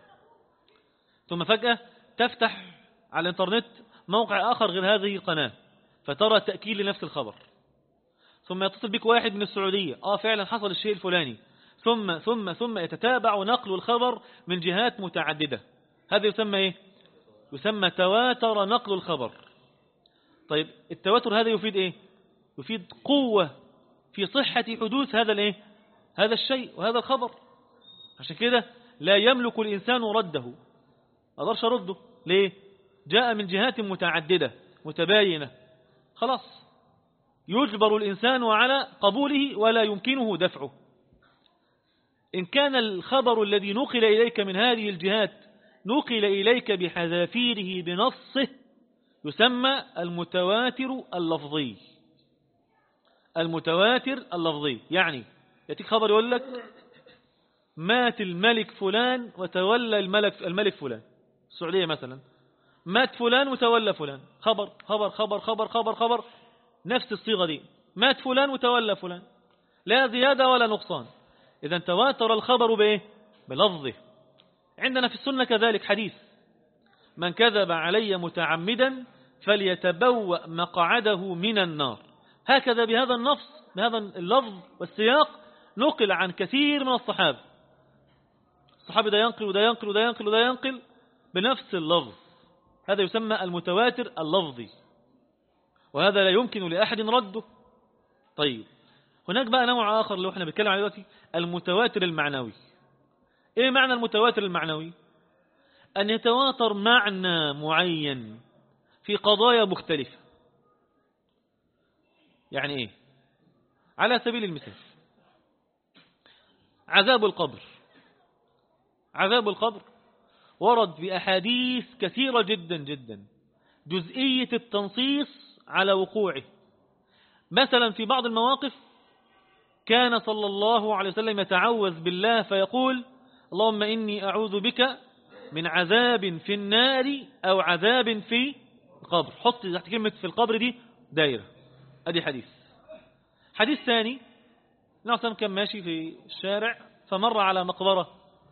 ثم فجأة تفتح على الانترنت موقع آخر غير هذه القناة فترى تأكيد لنفس الخبر، ثم يتصل بك واحد من السعودية، فعلا حصل الشيء الفلاني، ثم يتتابع نقل الخبر من جهات متعددة. هذا يسمى إيه؟ يسمى تواتر نقل الخبر. طيب التواتر هذا يفيد إيه؟ يفيد قوة في صحة حدوث هذا الشيء وهذا الخبر. عشان كده لا يملك الإنسان رده، أقدرش أرده. ليه؟ جاء من جهات متعددة متباينة، خلاص يجبر الإنسان على قبوله ولا يمكنه دفعه. إن كان الخبر الذي نقل إليك من هذه الجهات نقل إليك بحذافيره بنصه، يسمى المتواتر اللفظي. المتواتر اللفظي يعني يأتيك خبر يقول لك مات الملك فلان وتولى الملك فلان، السعودية مثلا، مات فلان وتولى فلان، خبر خبر خبر خبر خبر خبر، نفس الصيغة دي، مات فلان وتولى فلان، لا زيادة ولا نقصان. إذا تواتر الخبر بإيه؟ بلفظه. عندنا في السنة كذلك حديث: من كذب علي متعمدا فليتبوأ مقعده من النار. هكذا بهذا النص، بهذا اللفظ والسياق، نقل عن كثير من الصحابة. الصحابي ده ينقل وده ينقل وده ينقل وده ينقل بنفس اللفظ. هذا يسمى المتواتر اللفظي، وهذا لا يمكن لأحد رده. طيب هناك بقى نوع آخر اللي احنا بنتكلم عليه دلوقتي، المتواتر المعنوي. ايه معنى المتواتر المعنوي؟ أن يتواتر معنى معين في قضايا مختلفة. يعني ايه؟ على سبيل المثال عذاب القبر. عذاب القبر ورد بأحاديث كثيرة جدا جدا جزئية التنصيص على وقوعه. مثلا في بعض المواقف كان صلى الله عليه وسلم يتعوذ بالله فيقول: اللهم إني أعوذ بك من عذاب في النار أو عذاب في القبر. حط تحت كلمة في القبر دي دايرة. أدي حديث. حديث ثاني، نعم كان ماشي في الشارع فمر على مقبرة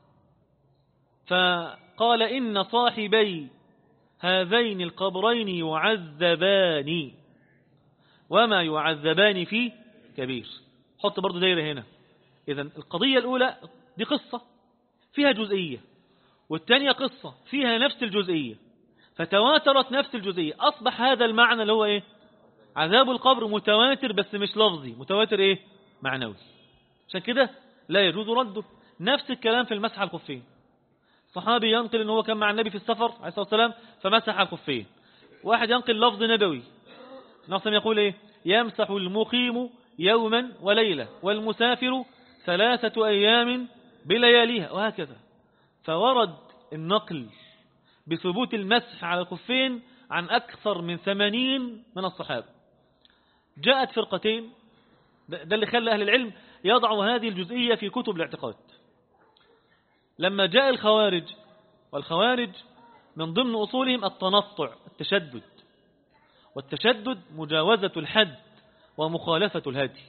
فقال: إن صاحبي هذين القبرين يعذبان وما يعذبان في كبير. حط برضو دايرة هنا. إذن القضية الأولى دي قصة فيها جزئية، والتانية قصة فيها نفس الجزئية، فتواترت نفس الجزئية، أصبح هذا المعنى اللي هو إيه؟ عذاب القبر متواتر، بس مش لفظي، متواتر إيه؟ معنوي. عشان كده لا يجوز رده. نفس الكلام في المسح على الخفين. صحابي ينقل إن هو كان مع النبي في السفر عليه الصلاة والسلام فمسح على الخفين. واحد ينقل لفظ نبوي، نصم يقول إيه؟ يمسح المقيم يوما وليلة والمسافر 3 أيام بلياليها، وهكذا. فورد النقل بثبوت المسح على الخفين عن أكثر من 80 من الصحابة. جاءت فرقتين، ده اللي خلى أهل العلم يضعوا هذه الجزئية في كتب الاعتقاد. لما جاء الخوارج، والخوارج من ضمن أصولهم التنطع، التشدد، والتشدد مجاوزة الحد ومخالفة الهدي.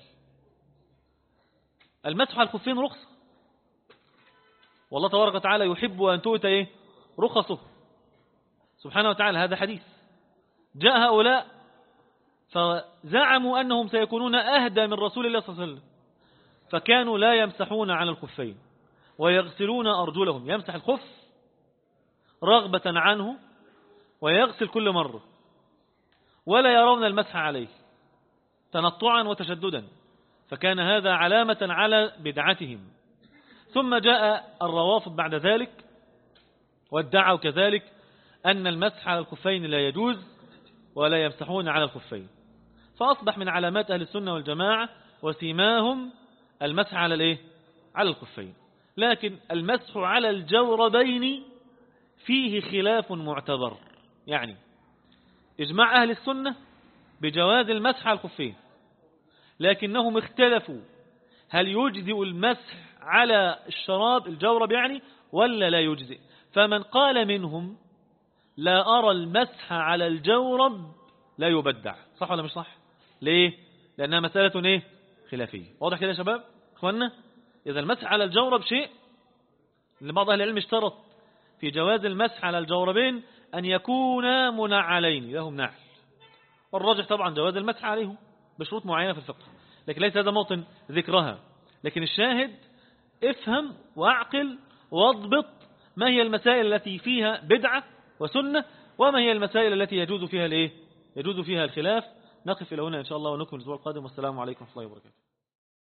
المسح على الخفين رخصة، والله تبارك وتعالى يحب أن تؤتى إيه؟ رخصه سبحانه وتعالى. هذا حديث. جاء هؤلاء فزعموا أنهم سيكونون أهدى من رسول الله صلى الله عليه وسلم، فكانوا لا يمسحون على الخفين ويغسلون أرجلهم، يمسح الخف رغبة عنه ويغسل كل مرة، ولا يرون المسح عليه تنطعا وتشددا، فكان هذا علامة على بدعتهم. ثم جاء الروافض بعد ذلك وادعوا كذلك أن المسح على الخفين لا يجوز ولا يمسحون على الخفين، فأصبح من علامات أهل السنة والجماعة وسيماهم المسح على الإيه؟ على الخفين. لكن المسح على الجوربين فيه خلاف معتبر، يعني إجماع أهل السنة بجواز المسح على الخفين، لكنهم اختلفوا هل يجزئ المسح على الشراب الجورب يعني ولا لا يجزئ. فمن قال منهم لا أرى المسح على الجورب لا يبدع، صح ولا مش صح؟ ليه؟ لأنها مسألة إيه؟ خلافية. واضح كده يا شباب أخوانا؟ إذا المسح على الجورب شيء، لبعض أهل العلم اشترط في جواز المسح على الجوربين أن يكونا منعلين لهم نعل، والراجح طبعا جواز المسح عليهم بشروط معينة في الفقه، لكن ليس هذا موطن ذكرها. لكن الشاهد افهم واعقل واضبط ما هي المسائل التي فيها بدعة وسنة، وما هي المسائل التي يجوز فيها الخلاف. نقف إلى هنا إن شاء الله ونكمل الأسبوع القادم، والسلام عليكم ورحمة الله وبركاته.